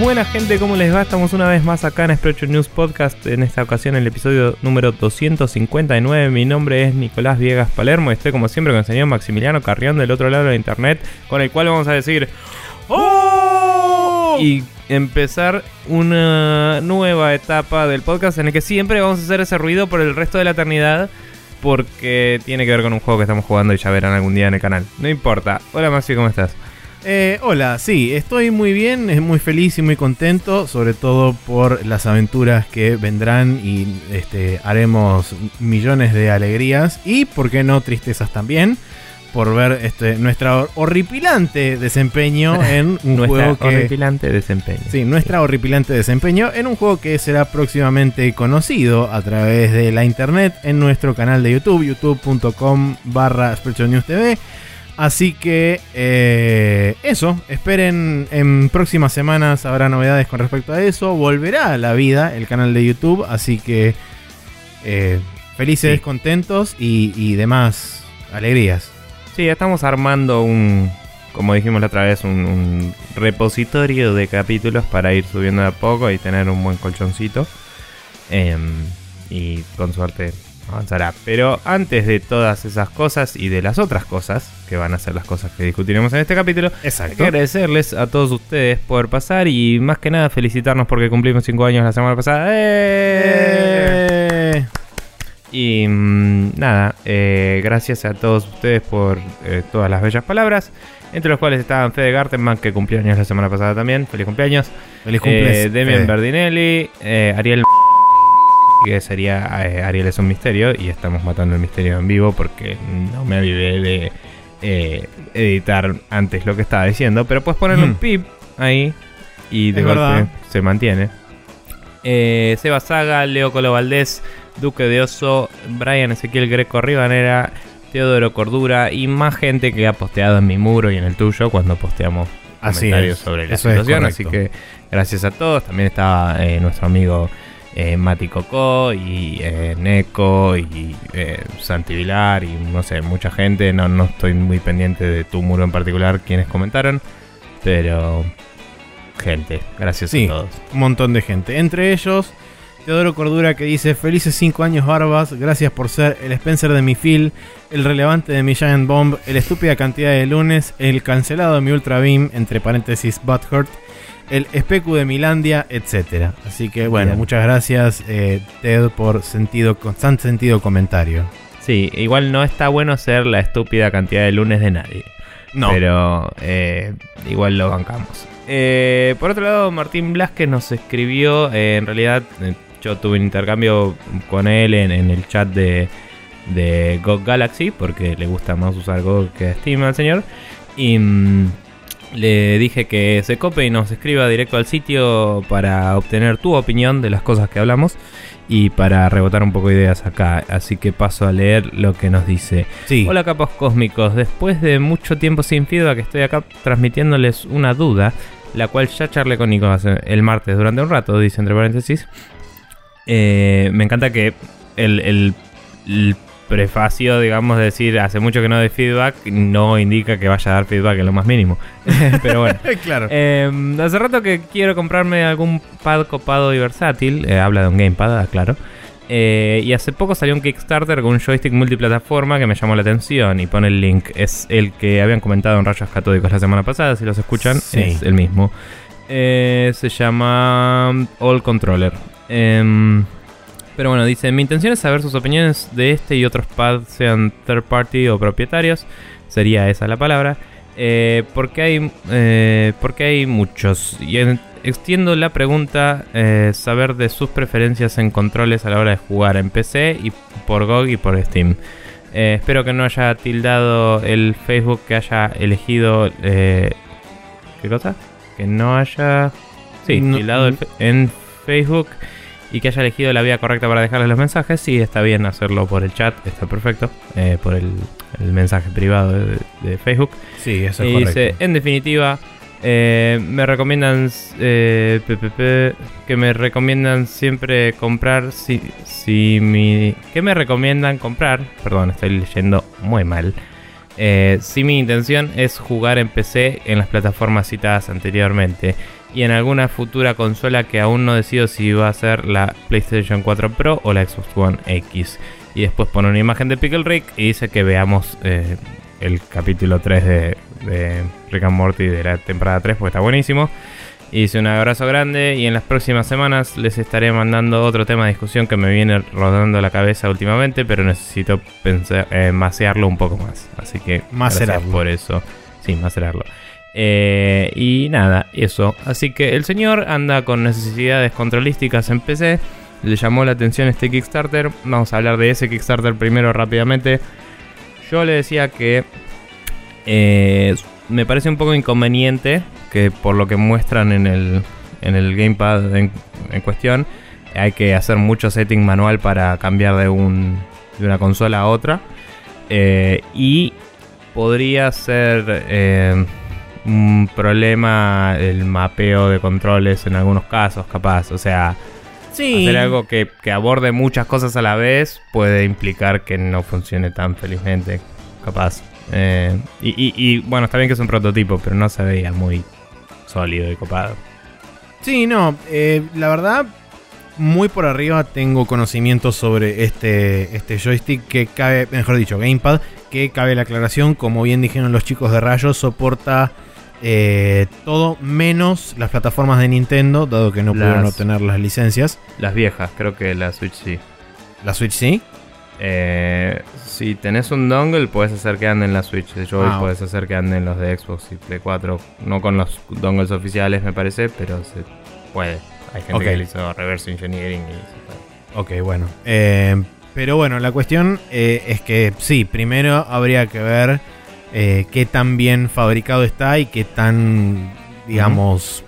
buena gente, ¿cómo les va? Estamos una vez más acá en Spreadshot News Podcast, en esta ocasión el episodio número 259. Mi nombre es Nicolás Viegas Palermo y estoy como siempre con el señor Maximiliano Carrión del otro lado de la internet, con el cual vamos a decir ¡oh! Y empezar una nueva etapa del podcast en el que siempre vamos a hacer ese ruido por el resto de la eternidad, porque tiene que ver con un juego que estamos jugando y ya verán algún día en el canal. No importa. Hola Maxi, ¿cómo estás? Hola, sí, estoy muy bien, muy feliz y muy contento, sobre todo por las aventuras que vendrán y haremos millones de alegrías y, por qué no, tristezas también, por ver nuestro horripilante desempeño en un juego que... horripilante desempeño. Sí, nuestra horripilante desempeño en un juego que será próximamente conocido a través de la internet en nuestro canal de YouTube, youtube.com/SpreadshotNewsTV. Así que eso, esperen, en próximas semanas habrá novedades con respecto a eso. Volverá a la vida el canal de YouTube, así que felices, sí, contentos y demás alegrías. Sí, estamos armando como dijimos la otra vez, un repositorio de capítulos para ir subiendo de a poco y tener un buen colchoncito. Y con suerte avanzará. Pero antes de todas esas cosas y de las otras cosas, que van a ser las cosas que discutiremos en este capítulo, exacto, hay que agradecerles a todos ustedes por pasar y más que nada felicitarnos porque cumplimos 5 años la semana pasada. Y nada, gracias a todos ustedes por todas las bellas palabras, entre los cuales estaban Fede Gartenman, que cumplió años la semana pasada también. Feliz cumpleaños. Feliz cumpleaños. Demian Berdinelli, Ariel, que sería Ariel es un misterio y estamos matando el misterio en vivo porque no me avivé de editar antes lo que estaba diciendo, pero puedes ponerle un pip ahí y de golpe verdad se mantiene. Seba Saga, Leo Colo Valdés, Duque de Oso, Brian Ezequiel Greco Ribanera, Teodoro Cordura y más gente que ha posteado en mi muro y en el tuyo cuando posteamos comentarios sobre la situación. Así que gracias a todos. También estaba nuestro amigo Mati Cocó y Neko y Santi Vilar y no sé, mucha gente. No estoy muy pendiente de tu muro en particular, quienes comentaron, pero gente, gracias a todos. Un montón de gente, entre ellos Teodoro Cordura, que dice: felices 5 años barbas, gracias por ser el Spencer de mi Phil, el relevante de mi Giant Bomb, el estúpida cantidad de lunes, el cancelado de mi Ultra Beam, entre paréntesis Butthurt, el Specu de Milandia, etc. Así que bueno, bien, muchas gracias Ted por constante sentido comentario. Sí, igual no está bueno ser la estúpida cantidad de lunes de nadie. No. Pero igual lo bancamos. Por otro lado, Martín Blasquez nos escribió, en realidad yo tuve un intercambio con él en el chat de GOG Galaxy, porque le gusta más usar GOG que Steam al señor. Y le dije que se cope y nos escriba directo al sitio para obtener tu opinión de las cosas que hablamos y para rebotar un poco de ideas acá. Así que paso a leer lo que nos dice. Sí. Hola capos cósmicos, después de mucho tiempo sin feedback estoy acá transmitiéndoles una duda, la cual ya charlé con Nico el martes durante un rato, dice entre paréntesis. Me encanta que el prefacio, digamos, de decir hace mucho que no doy feedback, no indica que vaya a dar feedback en lo más mínimo. Pero bueno. Claro. Hace rato que quiero comprarme algún pad copado y versátil. Habla de un gamepad, claro. Y hace poco salió un Kickstarter con un joystick multiplataforma que me llamó la atención y pone el link. Es el que habían comentado en Rayos Catódicos la semana pasada. Si los escuchan, sí, es el mismo. Se llama All Controller. Pero bueno, dice: mi intención es saber sus opiniones de este y otros pads, sean third party o propietarios. Sería esa la palabra. Porque hay muchos. Y extiendo la pregunta, saber de sus preferencias en controles a la hora de jugar en PC y por GOG y por Steam. Espero que no haya tildado el Facebook, que haya elegido... ¿Qué cosa? Que no haya... Sí, tildado en Facebook y que haya elegido la vía correcta para dejarles los mensajes. Sí, está bien hacerlo por el chat, está perfecto. Por el mensaje privado de Facebook. Sí, eso es correcto. Dice, en definitiva... me recomiendan que me recomiendan siempre comprar que me recomiendan comprar, perdón, estoy leyendo muy mal, si mi intención es jugar en PC en las plataformas citadas anteriormente y en alguna futura consola que aún no decido si va a ser la PlayStation 4 Pro o la Xbox One X. Y después pone una imagen de Pickle Rick y dice que veamos el capítulo 3 de Rick and Morty de la temporada 3 porque está buenísimo. Y dice un abrazo grande y en las próximas semanas les estaré mandando otro tema de discusión que me viene rodando la cabeza últimamente, pero necesito macearlo un poco más. Así que gracias por eso. Sí, macerarlo. Y nada, eso. Así que el señor anda con necesidades controlísticas en PC. Le llamó la atención este Kickstarter. Vamos a hablar de ese Kickstarter primero rápidamente. Yo le decía que me parece un poco inconveniente que por lo que muestran en el gamepad en cuestión, hay que hacer mucho setting manual para cambiar de una consola a otra. Y podría ser un problema el mapeo de controles en algunos casos, capaz. O sea, sí, hacer algo que aborde muchas cosas a la vez puede implicar que no funcione tan felizmente, capaz. Y bueno, está bien que es un prototipo, pero no se veía muy sólido y copado. Sí, no, la verdad, muy por arriba tengo conocimiento sobre este joystick que cabe, mejor dicho, gamepad, que cabe la aclaración, como bien dijeron los chicos de Rayos, soporta todo menos las plataformas de Nintendo, dado que no pudieron obtener las licencias. Las viejas, creo que la Switch sí. ¿La Switch sí? Si tenés un dongle, puedes hacer que ande en la Switch de Joy, puedes hacer que ande en los de Xbox y Play 4. No con los dongles oficiales, me parece, pero se puede. Hay gente que le hizo reverse engineering y se puede. Ok, bueno. Pero bueno, la cuestión es que sí, primero habría que ver qué tan bien fabricado está y qué tan, digamos,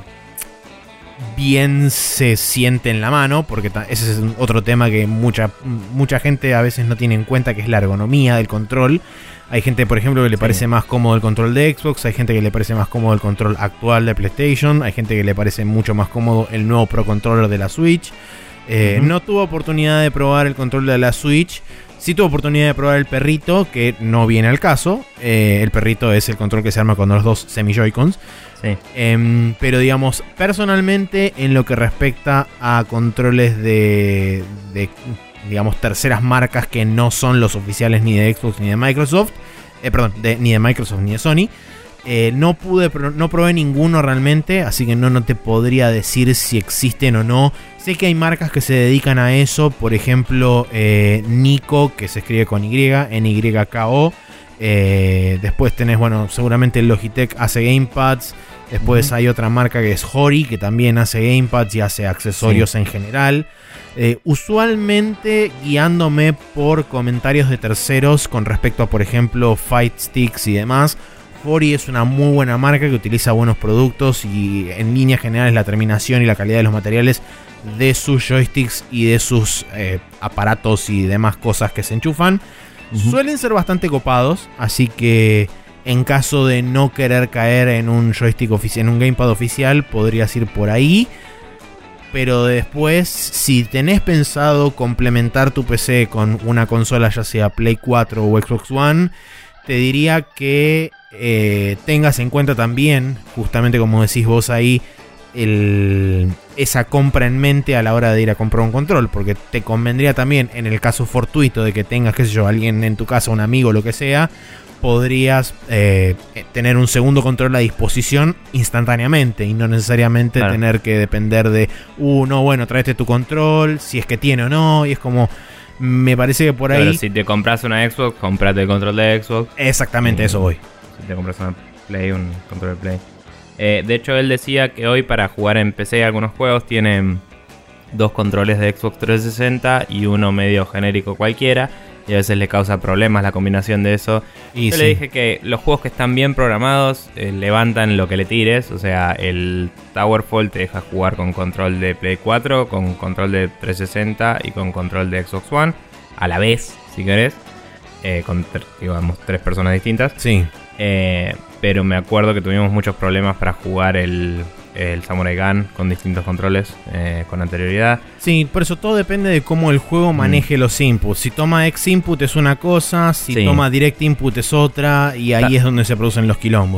bien se siente en la mano, porque ese es otro tema que mucha gente a veces no tiene en cuenta, que es la ergonomía del control. Hay gente, por ejemplo, que le parece más cómodo el control de Xbox, hay gente que le parece más cómodo el control actual de PlayStation, hay gente que le parece mucho más cómodo el nuevo Pro Controller de la Switch. No tuve oportunidad de probar el control de la Switch. Sí tuve oportunidad de probar el perrito, que no viene al caso. El perrito es el control que se arma con los dos semi-Joy-Cons. Sí. Pero digamos, personalmente, en lo que respecta a controles de digamos, terceras marcas que no son los oficiales ni de Xbox ni de Microsoft, ni de Microsoft ni de Sony, no probé ninguno realmente, así que no te podría decir si existen o no. Sé que hay marcas que se dedican a eso, por ejemplo, Nyko, que se escribe con Y, NYKO. Después tenés, bueno, seguramente Logitech hace gamepads. Después hay otra marca que es Hori, que también hace gamepads y hace accesorios en general. Usualmente guiándome por comentarios de terceros con respecto a, por ejemplo, Fight Sticks y demás. Hori es una muy buena marca que utiliza buenos productos y en líneas generales la terminación y la calidad de los materiales de sus joysticks y de sus aparatos y demás cosas que se enchufan suelen ser bastante copados, así que en caso de no querer caer en un joystick oficial, en un gamepad oficial, podrías ir por ahí. Pero después, si tenés pensado complementar tu PC con una consola, ya sea Play 4 o Xbox One, te diría que tengas en cuenta también, justamente como decís vos ahí, esa compra en mente a la hora de ir a comprar un control, porque te convendría también, en el caso fortuito de que tengas, qué sé yo, alguien en tu casa, un amigo, lo que sea, podrías tener un segundo control a disposición instantáneamente y no necesariamente tener que depender de no, bueno, traete tu control, si es que tiene o no, y es como, me parece que por ahí... Pero si te compras una Xbox, comprate el control de Xbox. Exactamente, eso voy. Si te compras una Play, un control de Play. De hecho, él decía que hoy para jugar en PC algunos juegos tienen 2 controles de Xbox 360 y uno medio genérico cualquiera, y a veces le causa problemas la combinación de eso. Yo le dije que los juegos que están bien programados levantan lo que le tires. O sea, el Towerfall te deja jugar con control de Play 4, con control de 360 y con control de Xbox One a la vez, si querés, con digamos 3 personas distintas. Sí. Pero me acuerdo que tuvimos muchos problemas para jugar el Samurai Gun con distintos controles con anterioridad. Sí, por eso todo depende de cómo el juego maneje los inputs. Si toma X input es una cosa, si toma direct input es otra, y ahí es donde se producen los quilombos.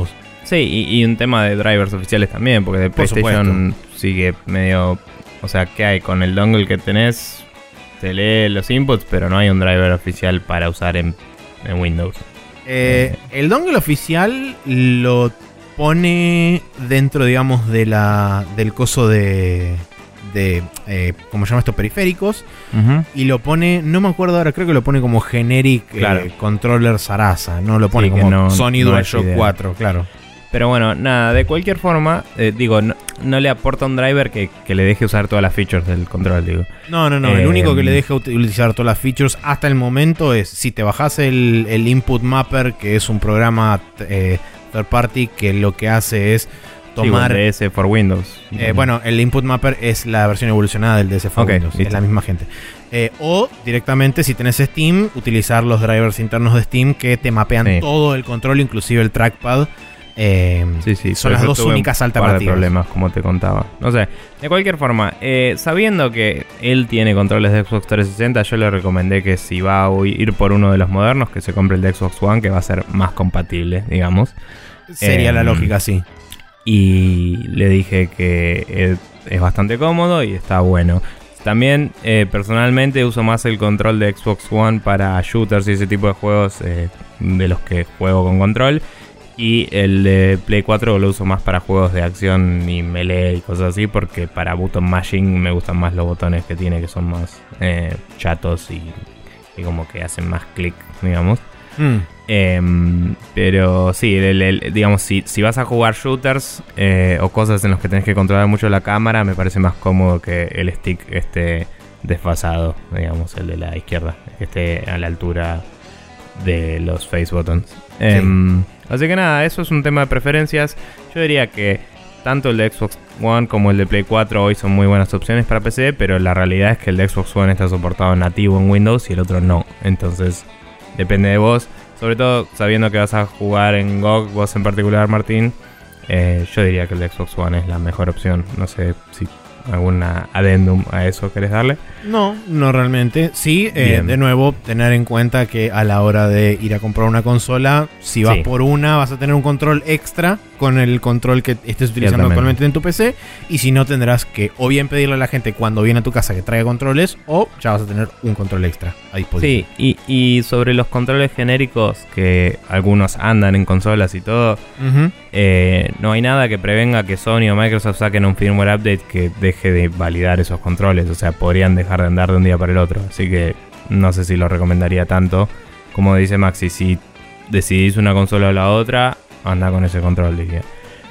Sí, y un tema de drivers oficiales también, porque de PlayStation sigue medio... O sea, ¿qué hay? Con el dongle que tenés, te lee los inputs, pero no hay un driver oficial para usar en Windows. El dongle oficial lo pone dentro, digamos, del coso de ¿cómo se llama esto? Periféricos. Y lo pone, no me acuerdo ahora, creo que lo pone como generic controller Sarasa. No lo pone como Sony DualShock 4, claro. Pero bueno, nada, de cualquier forma, no le aporta un driver que le deje usar todas las features del control, digo. No, el único que le deja utilizar todas las features hasta el momento es si te bajas el Input Mapper, que es un programa third party que lo que hace es tomar... Sí, DS for Windows. Bueno, el Input Mapper es la versión evolucionada del DS for Windows, listo. Es la misma gente. O directamente, si tenés Steam, utilizar los drivers internos de Steam que te mapean todo el control, inclusive el trackpad. Son las dos únicas alternativas. De problemas, como te contaba. No sé, de cualquier forma, sabiendo que él tiene controles de Xbox 360, yo le recomendé que si va a ir por uno de los modernos, que se compre el de Xbox One, que va a ser más compatible, digamos. Sería la lógica, sí. Y le dije que es bastante cómodo y está bueno. También, personalmente, uso más el control de Xbox One para shooters y ese tipo de juegos de los que juego con control. Y el de Play 4 lo uso más para juegos de acción y melee y cosas así, porque para button mashing me gustan más los botones que tiene, que son más chatos y como que hacen más clic, digamos. Pero sí, digamos, si vas a jugar shooters o cosas en los que tenés que controlar mucho la cámara, me parece más cómodo que el stick esté desfasado, digamos, el de la izquierda, que esté a la altura de los face buttons. Así que nada, eso es un tema de preferencias. Yo diría que tanto el de Xbox One como el de Play 4 hoy son muy buenas opciones para PC, pero la realidad es que el de Xbox One está soportado nativo en Windows y el otro no. Entonces, depende de vos. Sobre todo sabiendo que vas a jugar en GOG, vos en particular, Martín. Yo diría que el de Xbox One es la mejor opción. No sé si alguna adendum a eso querés darle. No realmente. Sí, de nuevo, tener en cuenta que a la hora de ir a comprar una consola, si vas por una, vas a tener un control extra con el control que estés utilizando actualmente en tu PC. Y si no, tendrás que o bien pedirle a la gente cuando viene a tu casa que traiga controles, o ya vas a tener un control extra a disposición. Sí, y sobre los controles genéricos, que algunos andan en consolas y todo, no hay nada que prevenga que Sony o Microsoft saquen un firmware update que deje de validar esos controles. O sea, podrían dejar de andar de un día para el otro. Así que no sé si lo recomendaría tanto. Como dice Maxi, si decidís una consola o la otra, anda con ese control, dije.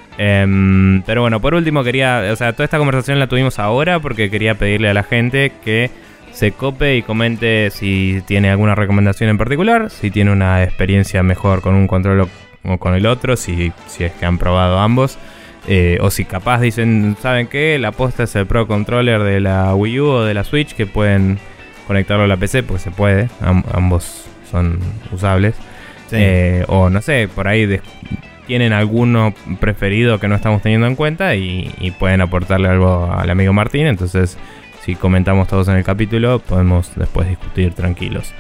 Pero bueno, por último quería... O sea, toda esta conversación la tuvimos ahora porque quería pedirle a la gente que se cope y comente si tiene alguna recomendación en particular, si tiene una experiencia mejor con un control o con el otro, si es que han probado ambos. O si capaz dicen, ¿saben qué? La posta es el Pro Controller de la Wii U o de la Switch, que pueden conectarlo a la PC, porque se puede, ambos son usables. Sí. O no sé, por ahí tienen alguno preferido que no estamos teniendo en cuenta y pueden aportarle algo al amigo Martín. Entonces, si comentamos todos en el capítulo, podemos después discutir tranquilos.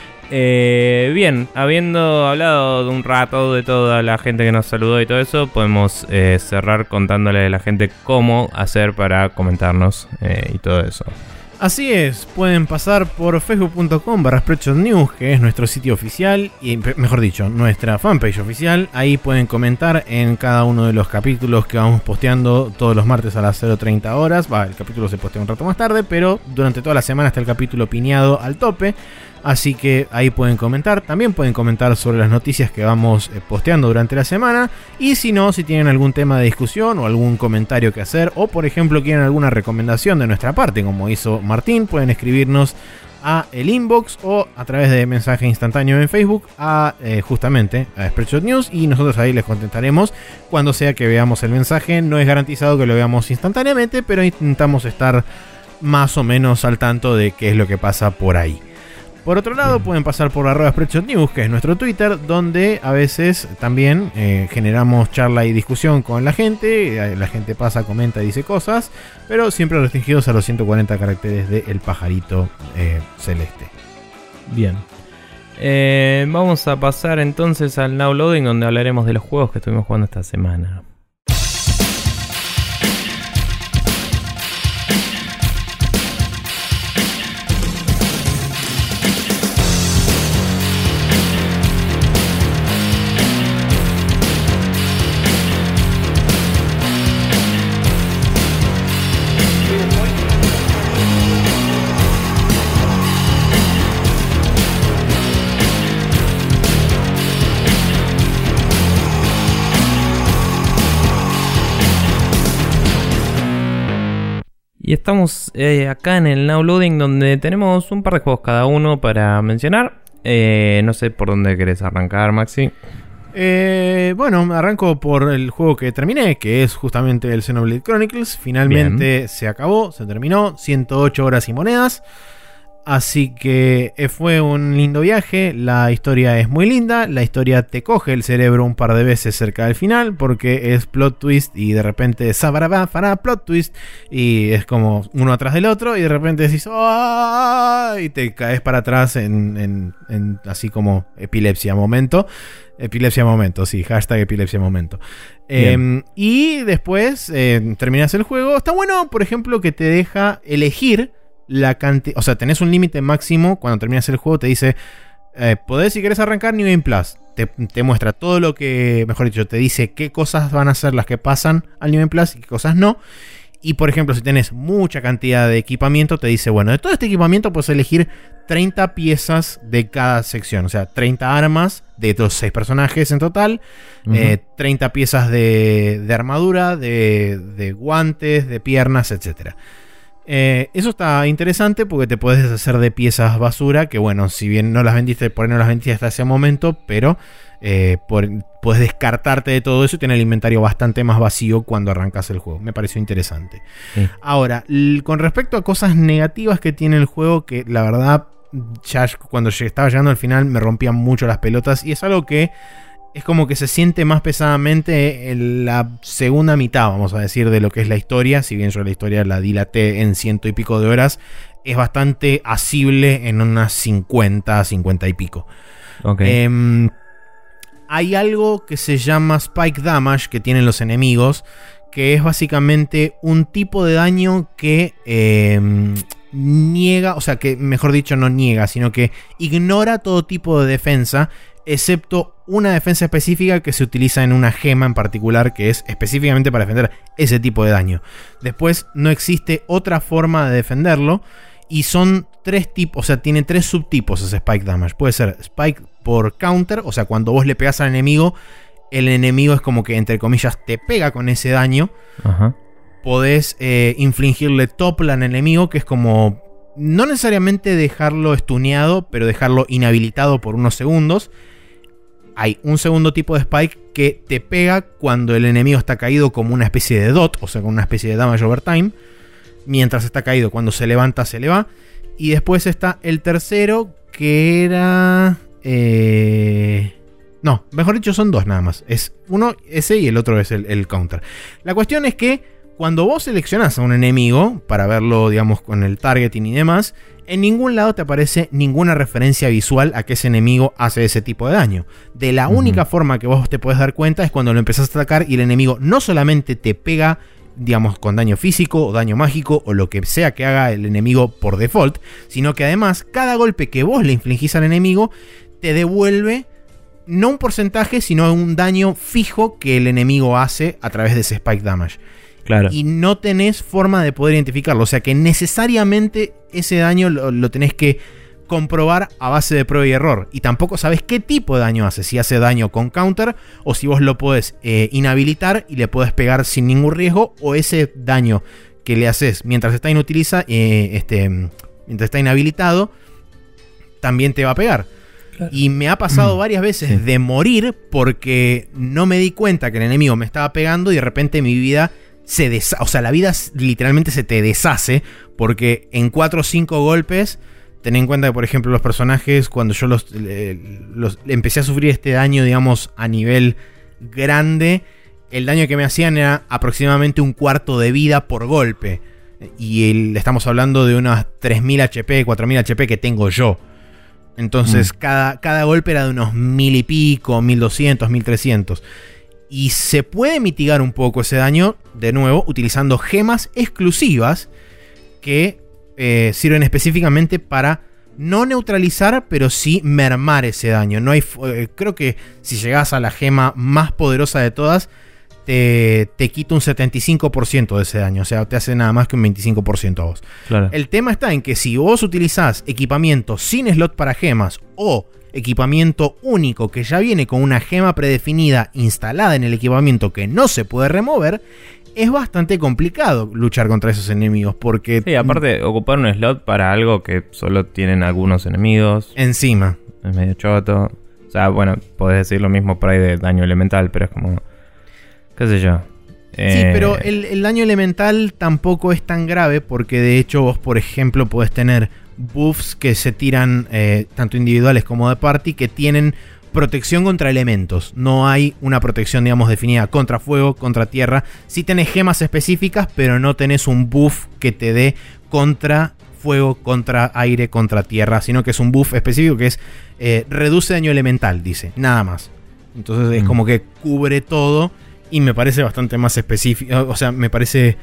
Bien, habiendo hablado de un rato de toda la gente que nos saludó y todo eso, podemos cerrar contándole a la gente cómo hacer para comentarnos y todo eso. Así es, pueden pasar por facebook.com/SpreadshotNews, que es nuestro sitio oficial, y mejor dicho, nuestra fanpage oficial. Ahí pueden comentar en cada uno de los capítulos que vamos posteando todos los martes a las 0:30 horas. El capítulo se postea un rato más tarde, pero durante toda la semana está el capítulo pineado al tope. Así que ahí pueden comentar. También pueden comentar sobre las noticias que vamos posteando durante la semana. Y si no, si tienen algún tema de discusión o algún comentario que hacer, o por ejemplo quieren alguna recomendación de nuestra parte, como hizo Martín, pueden escribirnos a el inbox o a través de mensaje instantáneo en Facebook justamente a Spreadshot News, y nosotros ahí les contestaremos cuando sea que veamos el mensaje. No es garantizado que lo veamos instantáneamente, pero intentamos estar más o menos al tanto de qué es lo que pasa por ahí. Por otro lado, pueden pasar por @SpreadshotNews, que es nuestro Twitter, donde a veces también generamos charla y discusión con la gente. La gente pasa, comenta y dice cosas, pero siempre restringidos a los 140 caracteres de El Pajarito Celeste. Bien. Vamos a pasar entonces al Now Loading, donde hablaremos de los juegos que estuvimos jugando esta semana. Y estamos acá en el Now Loading, donde tenemos un par de juegos cada uno para mencionar. No sé por dónde querés arrancar, Maxi. Bueno, arranco por el juego que terminé, que es justamente el Xenoblade Chronicles. Finalmente se acabó, se terminó, 108 horas y monedas. Así que fue un lindo viaje, la historia es muy linda, la historia te coge el cerebro un par de veces cerca del final porque es plot twist y de repente fará plot twist y es como uno atrás del otro y de repente decís ¡ah! Y te caes para atrás en así como epilepsia momento, sí, hashtag epilepsia momento. Y después terminas el juego, está bueno por ejemplo que te deja elegir la cantidad, o sea, tenés un límite máximo cuando terminas el juego, te dice podés si querés arrancar New Game Plus, te muestra todo lo que, mejor dicho, te dice qué cosas van a ser las que pasan al New Game Plus y qué cosas no. Y por ejemplo, si tenés mucha cantidad de equipamiento, te dice, bueno, de todo este equipamiento puedes elegir 30 piezas de cada sección, o sea, 30 armas de los 6 personajes en total, 30 piezas de armadura, de guantes, de piernas, etcétera. Eso está interesante porque te puedes deshacer de piezas basura que, bueno, si bien no las vendiste, por ahí no las vendiste hasta ese momento, pero puedes descartarte de todo eso y tener el inventario bastante más vacío cuando arrancas el juego. Me pareció interesante. Ahora, con respecto a cosas negativas que tiene el juego, que la verdad ya cuando estaba llegando al final me rompían mucho las pelotas y es algo que es como que se siente más pesadamente en la segunda mitad, vamos a decir, de lo que es la historia. Si bien yo la historia la dilaté en 100 y pico de horas, es bastante asible en unas 50 y pico. Okay. Hay algo que se llama Spike Damage que tienen los enemigos, que es básicamente un tipo de daño que niega, o sea, que mejor dicho no niega, sino que ignora todo tipo de defensa, excepto una defensa específica que se utiliza en una gema en particular que es específicamente para defender ese tipo de daño. Después no existe otra forma de defenderlo y son 3 tipos, o sea, tiene 3 subtipos ese Spike Damage. Puede ser Spike por counter, o sea, cuando vos le pegás al enemigo, el enemigo es como que, entre comillas, te pega con ese daño. Podés infligirle topla al enemigo, que es como no necesariamente dejarlo stuneado, pero dejarlo inhabilitado por unos segundos. Hay un segundo tipo de Spike que te pega cuando el enemigo está caído como una especie de dot, o sea, con una especie de damage over time. Mientras está caído, cuando se levanta, se le va. Y después está el tercero, que era... No, mejor dicho, son 2 nada más. Es uno ese y el otro es el counter. La cuestión es que cuando vos seleccionás a un enemigo para verlo, digamos, con el targeting y demás, en ningún lado te aparece ninguna referencia visual a que ese enemigo hace ese tipo de daño. De la única forma que vos te podés dar cuenta es cuando lo empezás a atacar y el enemigo no solamente te pega, digamos, con daño físico o daño mágico o lo que sea que haga el enemigo por default, sino que además cada golpe que vos le infligís al enemigo te devuelve no un porcentaje, sino un daño fijo que el enemigo hace a través de ese Spike Damage. Claro. Y no tenés forma de poder identificarlo. O sea que necesariamente ese daño lo tenés que comprobar a base de prueba y error. Y tampoco sabes qué tipo de daño hace. Si hace daño con counter o si vos lo podés inhabilitar y le podés pegar sin ningún riesgo. O ese daño que le haces mientras está mientras está inhabilitado también te va a pegar. Claro. Y me ha pasado varias veces de morir porque no me di cuenta que el enemigo me estaba pegando y de repente mi vida o sea, la vida literalmente se te deshace porque en 4 o 5 golpes, ten en cuenta que, por ejemplo, los personajes, cuando yo los empecé a sufrir este daño, digamos, a nivel grande, el daño que me hacían era aproximadamente un cuarto de vida por golpe. Y estamos hablando de unas 3000 HP, 4000 HP que tengo yo. Entonces cada golpe era de unos 1000 y pico, 1200, 1300. Y se puede mitigar un poco ese daño, de nuevo, utilizando gemas exclusivas que sirven específicamente para no neutralizar, pero sí mermar ese daño. No hay, creo que si llegas a la gema más poderosa de todas, te quita un 75% de ese daño. O sea, te hace nada más que un 25% a vos. Claro. El tema está en que si vos utilizás equipamiento sin slot para gemas o equipamiento único que ya viene con una gema predefinida instalada en el equipamiento que no se puede remover, es bastante complicado luchar contra esos enemigos porque... Sí, aparte, ocupar un slot para algo que solo tienen algunos enemigos. Encima. Es medio choto. O sea, bueno, podés decir lo mismo por ahí de daño elemental, pero es como... qué sé yo. Sí, pero el daño elemental tampoco es tan grave porque de hecho vos, por ejemplo, podés tener buffs que se tiran tanto individuales como de party que tienen protección contra elementos. No hay una protección, digamos, definida contra fuego, contra tierra. Sí tenés gemas específicas, pero no tenés un buff que te dé contra fuego, contra aire, contra tierra, sino que es un buff específico que es reduce daño elemental, dice, nada más. Entonces es como que cubre todo y me parece bastante más específico. O sea, me parece...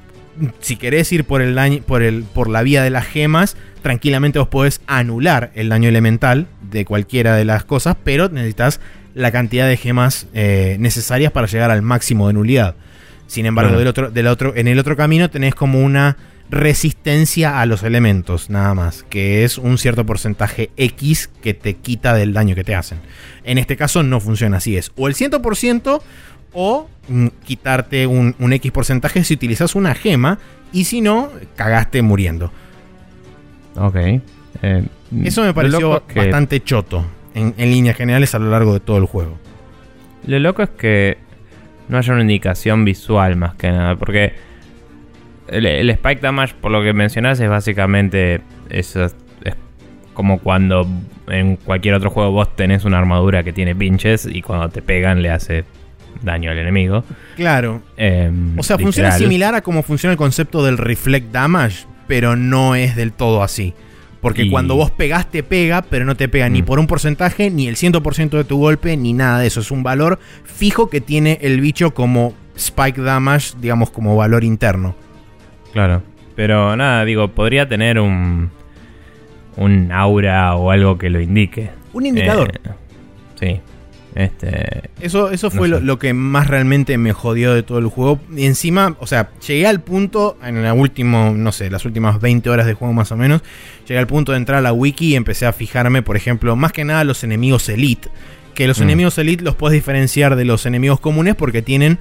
Si querés ir por el daño, por la vía de las gemas, tranquilamente vos podés anular el daño elemental de cualquiera de las cosas, pero necesitas la cantidad de gemas necesarias para llegar al máximo de nulidad. Sin embargo, en el otro camino tenés como una resistencia a los elementos, nada más, que es un cierto porcentaje X que te quita del daño que te hacen. En este caso no funciona así, es o el 100% o quitarte un X porcentaje si utilizas una gema, y si no, cagaste muriendo. Ok. Eso me pareció bastante choto en líneas generales a lo largo de todo el juego. Lo loco es que no haya una indicación visual más que nada, porque el Spike Damage, por lo que mencionás, es básicamente eso. Es como cuando en cualquier otro juego vos tenés una armadura que tiene pinches y cuando te pegan le hace daño al enemigo. Claro. O sea, funciona similar a cómo funciona el concepto del Reflect Damage, pero no es del todo así. Porque cuando vos pegás te pega, pero no te pega ni por un porcentaje, ni el 100% de tu golpe, ni nada de eso. Es un valor fijo que tiene el bicho como Spike Damage, digamos, como valor interno. Claro. Pero nada, digo, podría tener un aura o algo que lo indique. Un indicador. Sí. Eso fue lo que más realmente me jodió de todo el juego. Y encima, o sea, llegué al punto, en el último, no sé, las últimas 20 horas de juego más o menos, llegué al punto de entrar a la wiki y empecé a fijarme, por ejemplo, más que nada los enemigos elite. Que los enemigos elite los puedes diferenciar de los enemigos comunes porque tienen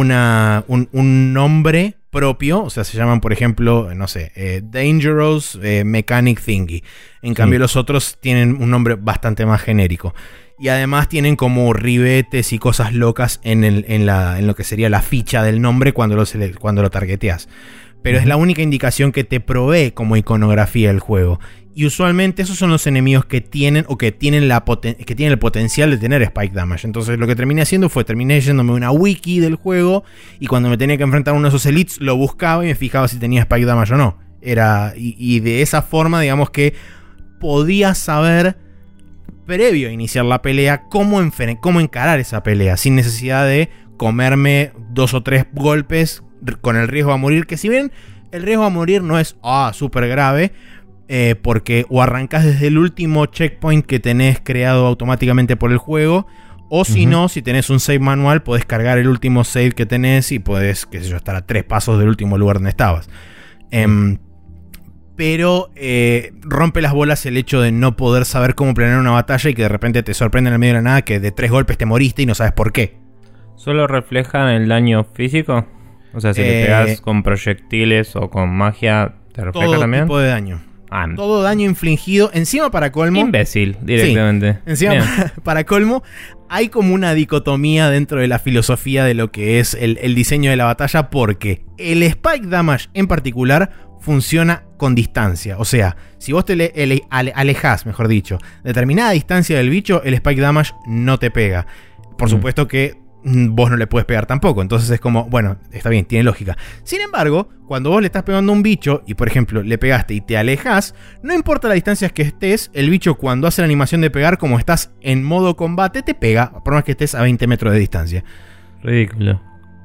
un nombre propio. O sea, se llaman, por ejemplo, no sé, Dangerous Mechanic Thingy. En cambio, los otros tienen un nombre bastante más genérico. Y además tienen como ribetes y cosas locas en lo que sería la ficha del nombre cuando lo targeteas. Pero es la única indicación que te provee como iconografía el juego. Y usualmente esos son los enemigos que tienen o que tienen el potencial de tener Spike Damage. Entonces lo que terminé haciendo fue yéndome a una wiki del juego y cuando me tenía que enfrentar a uno de esos elites lo buscaba y me fijaba si tenía Spike Damage o no. Y de esa forma, digamos que podía saber, previo a iniciar la pelea, cómo encarar esa pelea sin necesidad de comerme 2 o 3 golpes con el riesgo a morir, que si bien el riesgo a morir no es súper grave, porque o arrancás desde el último checkpoint que tenés creado automáticamente por el juego, o si no, si tenés un save manual, podés cargar el último save que tenés y podés, qué sé yo, estar a 3 pasos del último lugar donde estabas. Pero rompe las bolas el hecho de no poder saber cómo planear una batalla y que de repente te sorprende en el medio de la nada que de 3 golpes te moriste y no sabes por qué. ¿Solo reflejan el daño físico? O sea, si te pegas con proyectiles o con magia, ¿te refleja todo también? Todo tipo de daño. Todo daño infligido. Encima, para colmo... Imbécil, directamente. Sí, encima, para colmo, hay como una dicotomía dentro de la filosofía de lo que es el diseño de la batalla, porque el Spike Damage en particular funciona con distancia. O sea, si vos te alejás, mejor dicho, determinada distancia del bicho, el Spike Damage no te pega. Por supuesto que vos no le puedes pegar tampoco. Entonces es como, bueno, está bien, tiene lógica. Sin embargo, cuando vos le estás pegando a un bicho y por ejemplo le pegaste y te alejas, no importa las distancias que estés, el bicho cuando hace la animación de pegar, como estás en modo combate, te pega, por más que estés a 20 metros de distancia. Ridículo.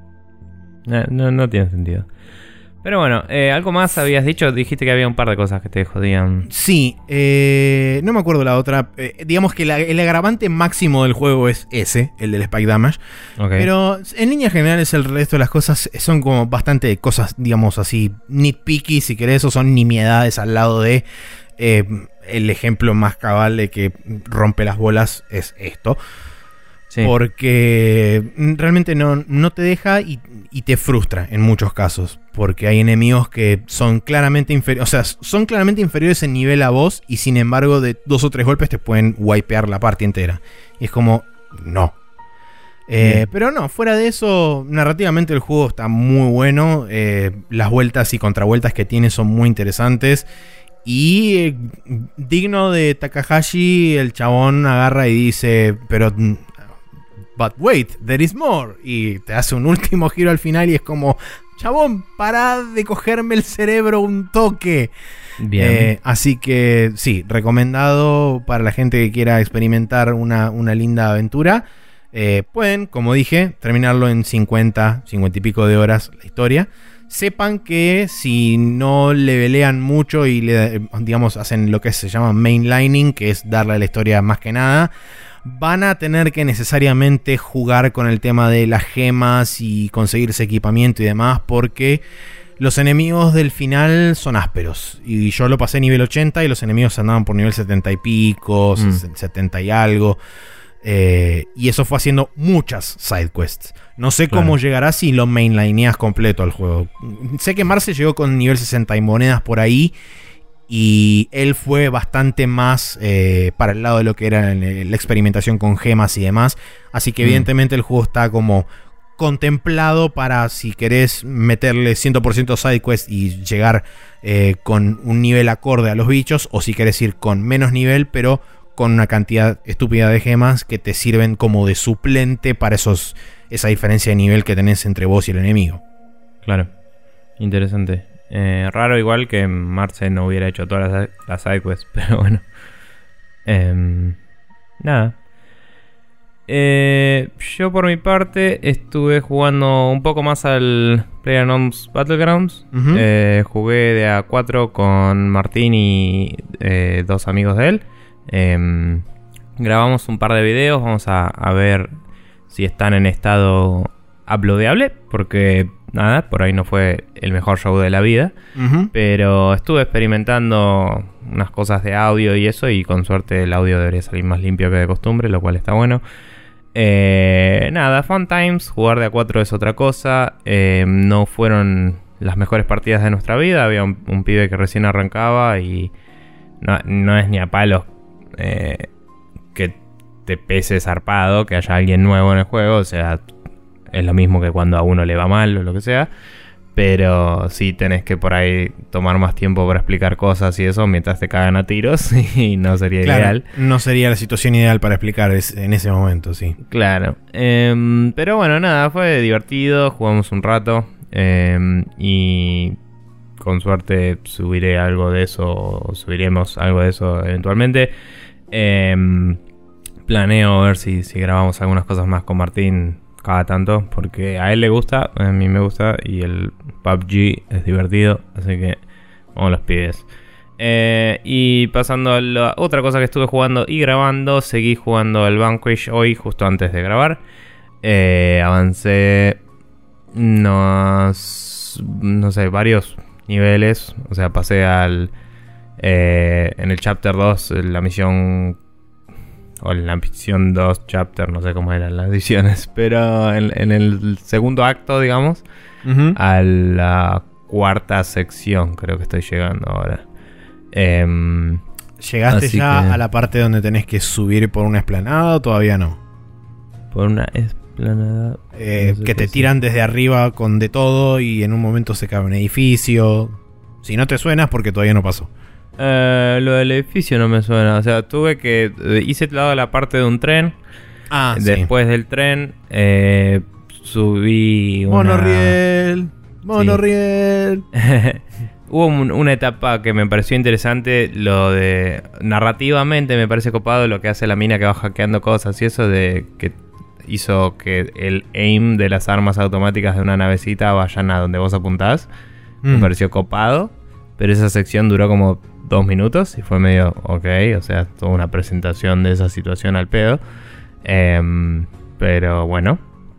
No tiene sentido. Pero bueno, algo más habías dicho. Dijiste que había un par de cosas que te jodían. Sí, no me acuerdo la otra. Digamos que el agravante máximo del juego es ese, el del Spike Damage. Okay. Pero en líneas generales el resto de las cosas son como bastante cosas, digamos así, nitpicky si querés, o son nimiedades al lado de el ejemplo más cabal de que rompe las bolas es esto. Sí. Porque realmente no te deja y te frustra en muchos casos. Porque hay enemigos que son claramente inferiores. O sea, son claramente inferiores en nivel a vos. Y sin embargo, de 2 o 3 golpes te pueden wipear la parte entera. Y es como, no. Pero no, fuera de eso, narrativamente el juego está muy bueno. Las vueltas y contravueltas que tiene son muy interesantes. Y digno de Takahashi, el chabón agarra y dice, pero... But wait, there is more. Y te hace un último giro al final y es como, chabón, pará de cogerme el cerebro un toque. Bien. Así que sí, recomendado para la gente que quiera experimentar una linda aventura. Pueden, como dije, terminarlo en 50 y pico de horas la historia. Sepan que si no levelean mucho y digamos hacen lo que se llama mainlining, que es darle a la historia más que nada, van a tener que necesariamente jugar con el tema de las gemas y conseguirse equipamiento y demás, porque los enemigos del final son ásperos. Y yo lo pasé nivel 80 y los enemigos andaban por nivel 70 y pico, 70 y algo. Y eso fue haciendo muchas sidequests. No sé cómo llegará si lo mainlineas completo al juego. Sé que Marce llegó con nivel 60 y monedas por ahí. Y él fue bastante más para el lado de lo que era la experimentación con gemas y demás. Así que evidentemente el juego está como contemplado para si querés meterle 100% sidequest y llegar con un nivel acorde a los bichos. O si querés ir con menos nivel pero con una cantidad estúpida de gemas que te sirven como de suplente para esa diferencia de nivel que tenés entre vos y el enemigo. Claro, interesante. Raro igual que Marce no hubiera hecho todas las sidequests, pero bueno. Nada. Yo por mi parte estuve jugando un poco más al PlayerUnknown's Battlegrounds. Jugué de a 4 con Martín y 2 amigos de él. Grabamos un par de videos. Vamos a ver si están en estado uploadable, porque nada, por ahí no fue el mejor show de la vida. Pero estuve experimentando unas cosas de audio y eso, y con suerte el audio debería salir más limpio que de costumbre, lo cual está bueno. Nada, fun times. Jugar de a 4 es otra cosa. No fueron las mejores partidas de nuestra vida. Había un pibe que recién arrancaba y no es ni a palos que te pese zarpado que haya alguien nuevo en el juego. O sea, es lo mismo que cuando a uno le va mal o lo que sea. Pero sí tenés que por ahí tomar más tiempo para explicar cosas y eso mientras te cagan a tiros. Y no sería ideal. No sería la situación ideal para explicar en ese momento, sí. Claro. Pero bueno, nada, fue divertido. Jugamos un rato. Y con suerte subiré algo de eso. O subiremos algo de eso eventualmente. Planeo ver si grabamos algunas cosas más con Martín cada tanto, porque a él le gusta, a mí me gusta, y el PUBG es divertido, así que vamos los pibes. Y pasando a la otra cosa que estuve jugando y grabando, seguí jugando el Vanquish hoy, justo antes de grabar. Avancé no sé, varios niveles, o sea, pasé en el Chapter 2, la misión... O en la misión 2 chapter, no sé cómo eran las ediciones. Pero en el segundo acto, digamos, a la cuarta sección creo que estoy llegando ahora. ¿Llegaste ya a la parte donde tenés que subir por una explanada o todavía no? Por una explanada... no sé que te tiran desde arriba con de todo y en un momento se cae un edificio. Si no te suena es porque todavía no pasó. Lo del edificio no me suena. O sea, hice toda la parte de un tren. Después del tren, subí una... Monorriel. Hubo una etapa que me pareció interesante, lo de... Narrativamente me parece copado lo que hace la mina que va hackeando cosas y eso de que hizo que el aim de las armas automáticas de una navecita vayan a donde vos apuntás. Me pareció copado, pero esa sección duró como 2 minutos y fue medio ok, o sea, toda una presentación de esa situación al pedo. Pero bueno.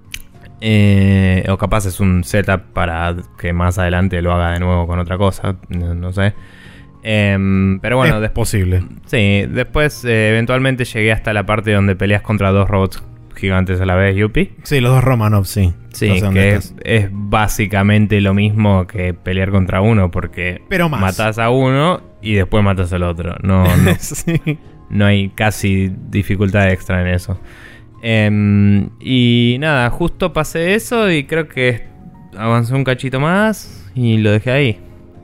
O capaz es un setup para que más adelante lo haga de nuevo con otra cosa, no sé. Pero bueno, es posible. Sí, después eventualmente llegué hasta la parte donde peleas contra 2 robots gigantes a la vez, Yuppie. Sí, los 2 Romanov, sí. Sí, que es básicamente lo mismo que pelear contra uno, porque pero más. Matás a uno y después matas al otro. No, sí. No hay casi dificultad extra en eso. Y nada, justo pasé eso y creo que avancé un cachito más y lo dejé ahí.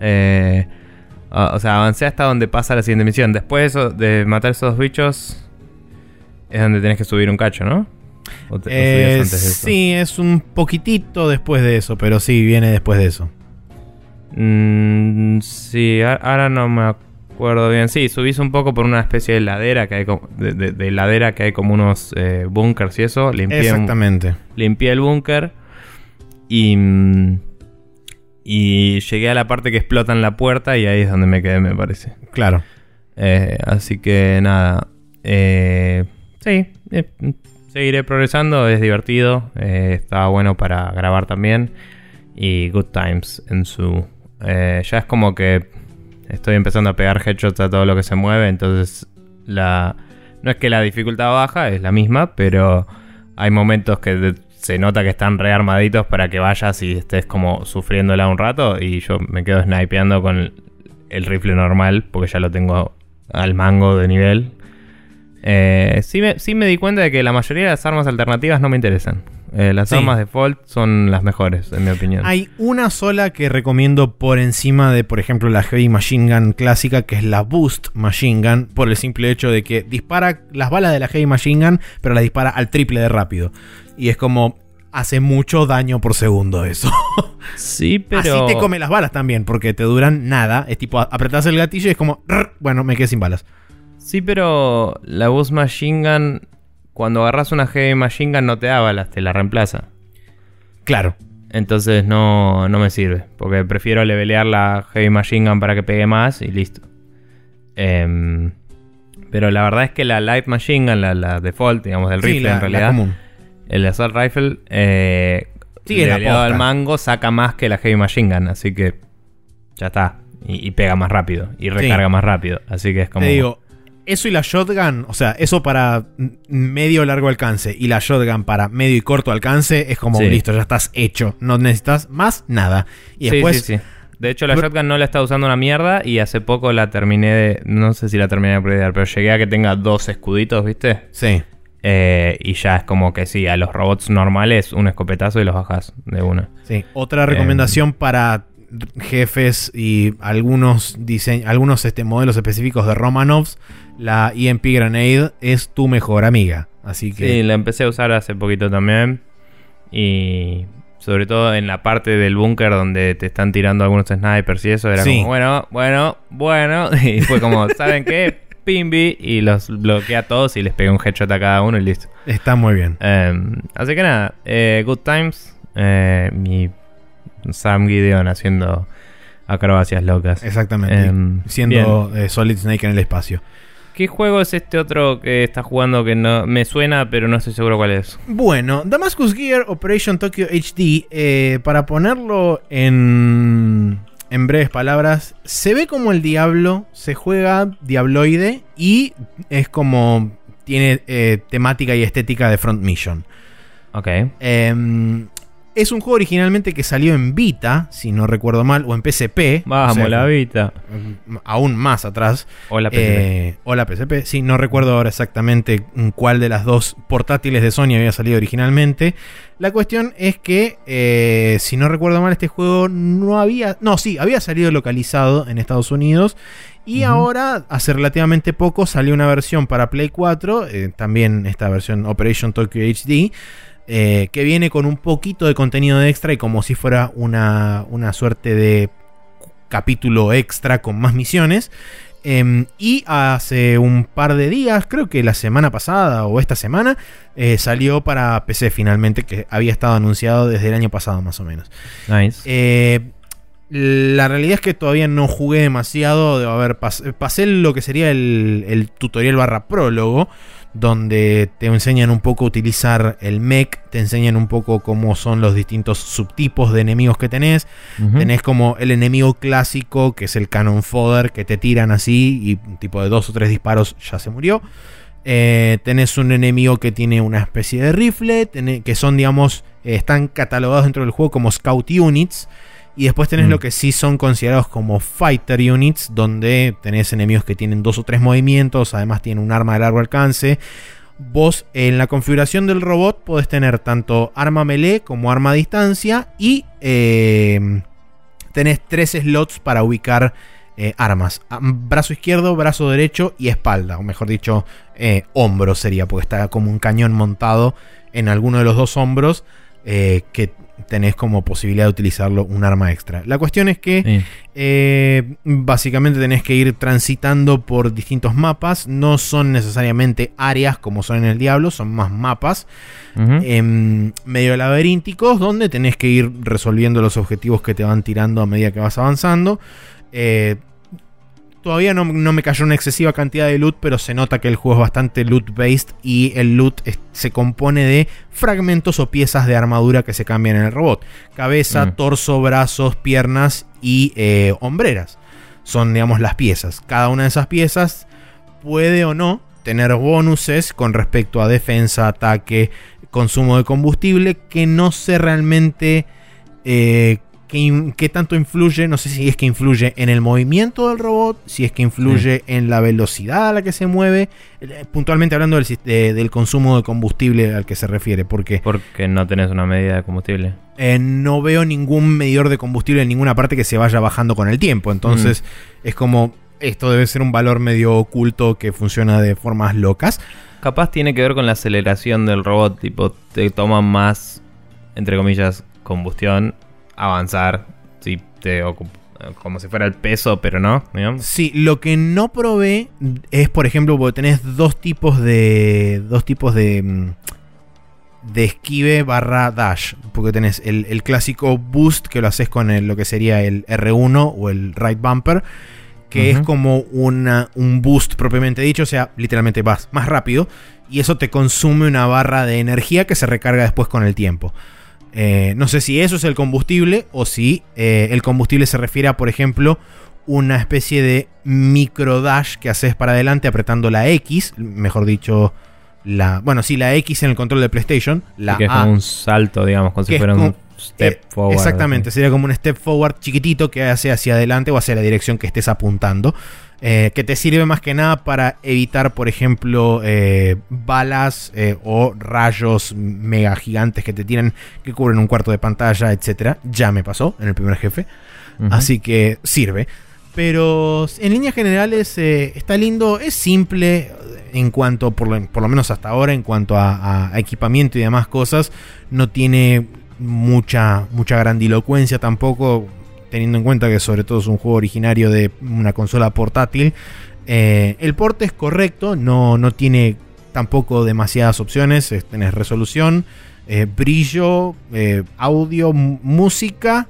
O sea, avancé hasta donde pasa la siguiente misión. Después de matar esos 2 bichos es donde tenés que subir un cacho, ¿no? ¿O subías antes de eso? Sí, es un poquitito después de eso, pero sí, viene después de eso. Sí, ahora no me acuerdo bien. Sí, subís un poco por una especie de ladera que hay de ladera que hay como unos bunkers y eso. Exactamente. Limpié el búnker y llegué a la parte que explotan la puerta y ahí es donde me quedé, me parece. Claro. Así que nada. Sí, seguiré progresando, es divertido, estaba bueno para grabar también y good times en su... ya es como que estoy empezando a pegar headshots a todo lo que se mueve, entonces no es que la dificultad baja, es la misma, pero hay momentos que se nota que están rearmaditos para que vayas y estés como sufriéndola un rato y yo me quedo snipeando con el rifle normal porque ya lo tengo al mango de nivel. Sí me di cuenta de que la mayoría de las armas alternativas no me interesan. Las armas default son las mejores, en mi opinión. Hay una sola que recomiendo por encima de, por ejemplo, la Heavy Machine Gun clásica, que es la Boost Machine Gun, por el simple hecho de que dispara las balas de la Heavy Machine Gun, pero las dispara al triple de rápido. Y es como... hace mucho daño por segundo eso. Sí, pero... así te come las balas también, porque te duran nada. Es tipo, apretás el gatillo y es como... bueno, me quedé sin balas. Sí, pero la Boost Machine Gun, cuando agarras una Heavy Machine Gun no te da balas, te la reemplaza. Claro. Entonces no me sirve, porque prefiero levelear la Heavy Machine Gun para que pegue más y listo. Pero la verdad es que la Light Machine Gun, la default, digamos, del rifle en realidad... la común. El Assault Rifle, sí, leveleado al mango, saca más que la Heavy Machine Gun, así que ya está. Y pega más rápido, y recarga más rápido, así que es como... Te digo, eso y la shotgun, o sea, eso para medio largo alcance y la shotgun para medio y corto alcance es como listo, ya estás hecho, no necesitas más nada. Y después... Sí. De hecho, la shotgun no la estaba usando una mierda y hace poco la terminé de... No sé si la terminé de upgradear, pero llegué a que tenga 2 escuditos, ¿viste? Sí. Y ya es como que sí, a los robots normales un escopetazo y los bajás de una. Sí. Otra recomendación para jefes y algunos modelos específicos de Romanovs, la EMP Grenade es tu mejor amiga. Así que... sí, la empecé a usar hace poquito también. Y sobre todo en la parte del búnker donde te están tirando algunos snipers y eso, era como bueno. Y fue como, ¿saben qué? Pimbi, y los bloquea a todos y les pega un headshot a cada uno y listo. Está muy bien. Así que nada, good times. Mi Sam Gideon haciendo acrobacias locas. Exactamente. Siendo Solid Snake en el espacio. ¿Qué juego es este otro que estás jugando que no me suena, pero no estoy seguro cuál es? Bueno, Damascus Gear Operation Tokyo HD, para ponerlo en breves palabras, se ve como el Diablo, se juega Diabloide y es como tiene temática y estética de Front Mission. Ok. Es un juego originalmente que salió en Vita, si no recuerdo mal, o en PSP. Vamos, o sea, la Vita. Aún más atrás. O la PSP. O la PSP, sí, no recuerdo ahora exactamente cuál de las dos portátiles de Sony había salido originalmente. La cuestión es que, si no recuerdo mal, este juego había salido localizado en Estados Unidos Y ahora, hace relativamente poco, salió una versión para Play 4, también esta versión Operation Tokyo HD, que viene con un poquito de contenido extra y como si fuera una suerte de capítulo extra con más misiones. Y hace un par de días, creo que la semana pasada o esta semana, salió para PC finalmente, que había estado anunciado desde el año pasado más o menos. Nice. La realidad es que todavía no jugué demasiado. A ver, pasé lo que sería el tutorial / prólogo, donde te enseñan un poco a utilizar el mech, te enseñan un poco cómo son los distintos subtipos de enemigos que tenés. Tenés como el enemigo clásico, que es el cannon fodder, que te tiran así y tipo de 2 o 3 disparos ya se murió. Tenés un enemigo que tiene una especie de rifle, que son, digamos, están catalogados dentro del juego como Scout Units. Y después tenés lo que sí son considerados como Fighter Units, donde tenés enemigos que tienen 2 o 3 movimientos, además tienen un arma de largo alcance. Vos en la configuración del robot podés tener tanto arma melee como arma a distancia y tenés 3 slots para ubicar armas. Brazo izquierdo, brazo derecho y espalda, o mejor dicho, hombro sería, porque está como un cañón montado en alguno de los 2 hombros, que tenés como posibilidad de utilizarlo un arma extra. La cuestión es que básicamente tenés que ir transitando por distintos mapas. No son necesariamente áreas como son en el Diablo, son más mapas medio laberínticos, donde tenés que ir resolviendo los objetivos que te van tirando a medida que vas avanzando. Todavía no me cayó una excesiva cantidad de loot, pero se nota que el juego es bastante loot-based y el loot se compone de fragmentos o piezas de armadura que se cambian en el robot. Cabeza, torso, brazos, piernas y hombreras. Son, digamos, las piezas. Cada una de esas piezas puede o no tener bonuses con respecto a defensa, ataque, consumo de combustible, que no sé realmente qué tanto influye. No sé si es que influye en el movimiento del robot, si es que influye en la velocidad a la que se mueve, puntualmente hablando del consumo de combustible al que se refiere. Porque no tenés una medida de combustible. No veo ningún medidor de combustible en ninguna parte que se vaya bajando con el tiempo. Entonces es como, esto debe ser un valor medio oculto que funciona de formas locas. Capaz tiene que ver con la aceleración del robot, tipo, te toma más, entre comillas, combustión avanzar, sí, como si fuera el peso, pero no, digamos. Sí, lo que no probé es, por ejemplo, porque tenés dos tipos de esquive / dash, porque tenés el clásico boost, que lo haces con lo que sería el R1 o el right bumper, que es como un boost propiamente dicho, o sea, literalmente vas más rápido y eso te consume una barra de energía que se recarga después con el tiempo. No sé si eso es el combustible o si el combustible se refiere a, por ejemplo, una especie de micro dash que haces para adelante apretando la X, mejor dicho, la X en el control de PlayStation, la que es A, como un salto, digamos, como si fuera un step forward. Exactamente, sería como un step forward chiquitito que hace hacia adelante o hacia la dirección que estés apuntando. Que te sirve más que nada para evitar, por ejemplo, balas o rayos mega gigantes que te tiran, que cubren un cuarto de pantalla, etcétera. Ya me pasó en el primer jefe. Así que sirve. Pero en líneas generales está lindo, es simple en cuanto, por lo menos hasta ahora, en cuanto a equipamiento y demás cosas. No tiene mucha grandilocuencia tampoco, teniendo en cuenta que sobre todo es un juego originario de una consola portátil. El port es correcto, no tiene tampoco demasiadas opciones. Tenés resolución, brillo, audio, música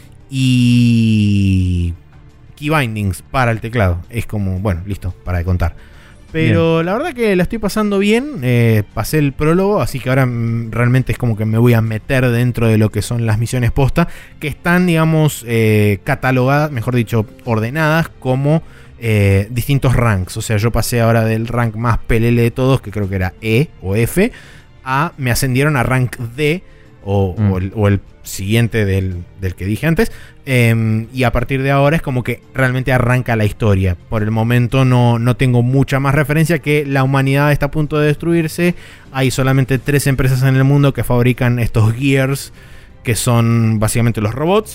y key bindings para el teclado. Es como, bueno, listo, para de contar. Pero bien, la verdad que la estoy pasando bien. Pasé el prólogo, así que ahora realmente es como que me voy a meter dentro de lo que son las misiones posta, que están, digamos, catalogadas, mejor dicho, ordenadas como distintos ranks. O sea, yo pasé ahora del rank más pelele de todos, que creo que era E o F, me ascendieron a rank D o el siguiente del que dije antes. Y a partir de ahora es como que realmente arranca la historia. Por el momento no tengo mucha más referencia, que la humanidad está a punto de destruirse. Hay solamente 3 empresas en el mundo que fabrican estos gears, que son básicamente los robots.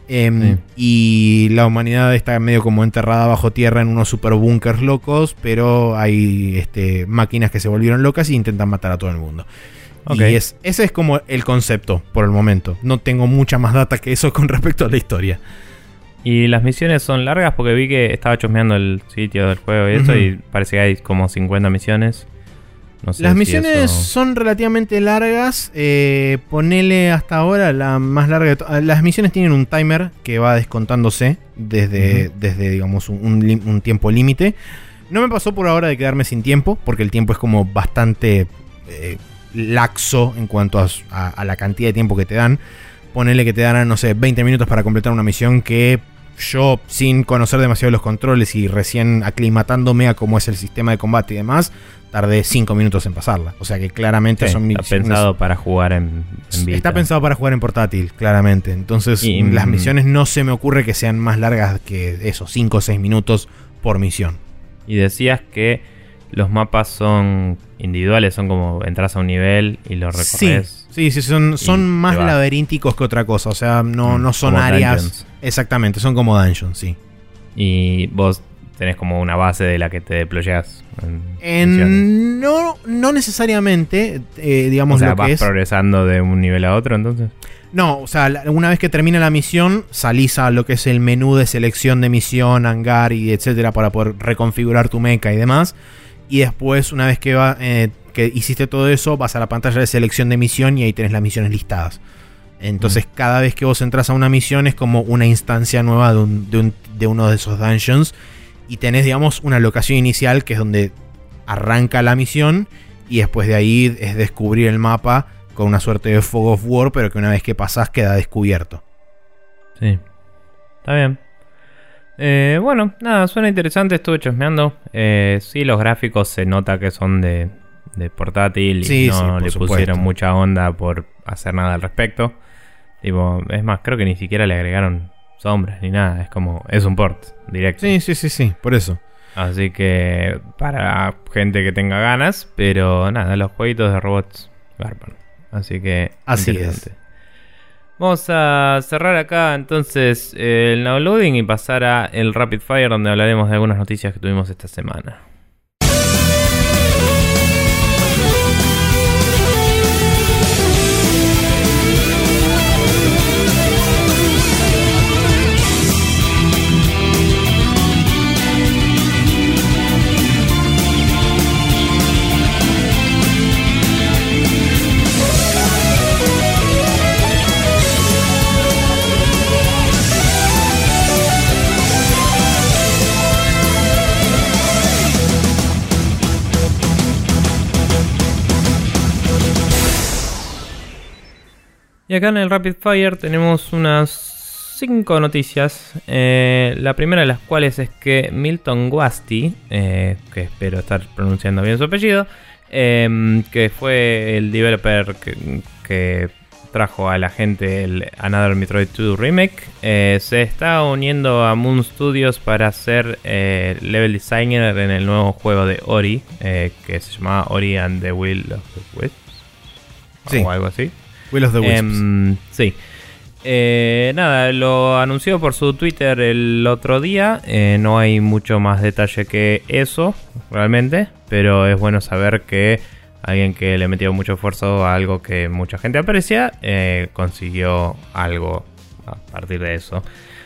Sí. Y la humanidad está medio como enterrada bajo tierra en unos super bunkers locos, pero hay máquinas que se volvieron locas y intentan matar a todo el mundo. Okay. Y ese es como el concepto por el momento. No tengo mucha más data que eso con respecto a la historia. ¿Y las misiones son largas? Porque vi que estaba chusmeando el sitio del juego y eso, y parece que hay como 50 misiones. No sé las si misiones eso... son relativamente largas. Ponele hasta ahora la más larga de las misiones tienen un timer que va descontándose desde digamos, un tiempo límite. No me pasó por ahora de quedarme sin tiempo, porque el tiempo es como bastante laxo en cuanto a la cantidad de tiempo que te dan. Ponele que te dan, no sé, 20 minutos para completar una misión que yo, sin conocer demasiado los controles y recién aclimatándome a cómo es el sistema de combate y demás, tardé 5 minutos en pasarla. O sea que claramente son misiones. Está pensado para jugar en Vita. Está pensado para jugar en portátil, claramente. Entonces, las misiones no se me ocurre que sean más largas que eso, 5 o 6 minutos por misión. Y decías que los mapas son individuales, son como entras a un nivel y lo recorres. Sí, son más laberínticos que otra cosa. O sea, no son áreas. Dungeons. Exactamente, son como dungeons, sí. Y vos tenés como una base de la que te deployás. No necesariamente, digamos, o sea, lo que vas progresando de un nivel a otro, entonces. No, o sea, una vez que termina la misión, salís a lo que es el menú de selección de misión, hangar y etcétera, para poder reconfigurar tu mecha y demás. Y después, una vez que hiciste todo eso, vas a la pantalla de selección de misión y ahí tenés las misiones listadas. Entonces, cada vez que vos entras a una misión es como una instancia nueva de uno de esos dungeons. Y tenés, digamos, una locación inicial que es donde arranca la misión. Y después de ahí es descubrir el mapa con una suerte de fog of war, pero que una vez que pasás queda descubierto. Sí, está bien. Bueno, nada, suena interesante, estuve chusmeando. Sí, los gráficos se nota que son de portátil y no le pusieron mucha onda por hacer nada al respecto. Tipo, es más, creo que ni siquiera le agregaron sombras ni nada, es como, es un port directo. Sí, por eso. Así que para gente que tenga ganas, pero nada, los jueguitos de robots garpan. Así que así es. Vamos a cerrar acá entonces el Now Loading y pasar a el Rapid Fire, donde hablaremos de algunas noticias que tuvimos esta semana. Y acá en el Rapid Fire tenemos unas 5 noticias. La primera de las cuales es que Milton Guasti, que espero estar pronunciando bien su apellido, que fue el developer que trajo a la gente el Another Metroid 2 Remake, se está uniendo a Moon Studios para ser level designer en el nuevo juego de Ori, que se llamaba Ori and the Will of the Wisps, o algo así. Will of the Wisps. Sí. Nada, lo anunció por su Twitter el otro día. No hay mucho más detalle que eso, realmente. Pero es bueno saber que alguien que le metió mucho esfuerzo a algo que mucha gente aprecia, consiguió algo a partir de eso.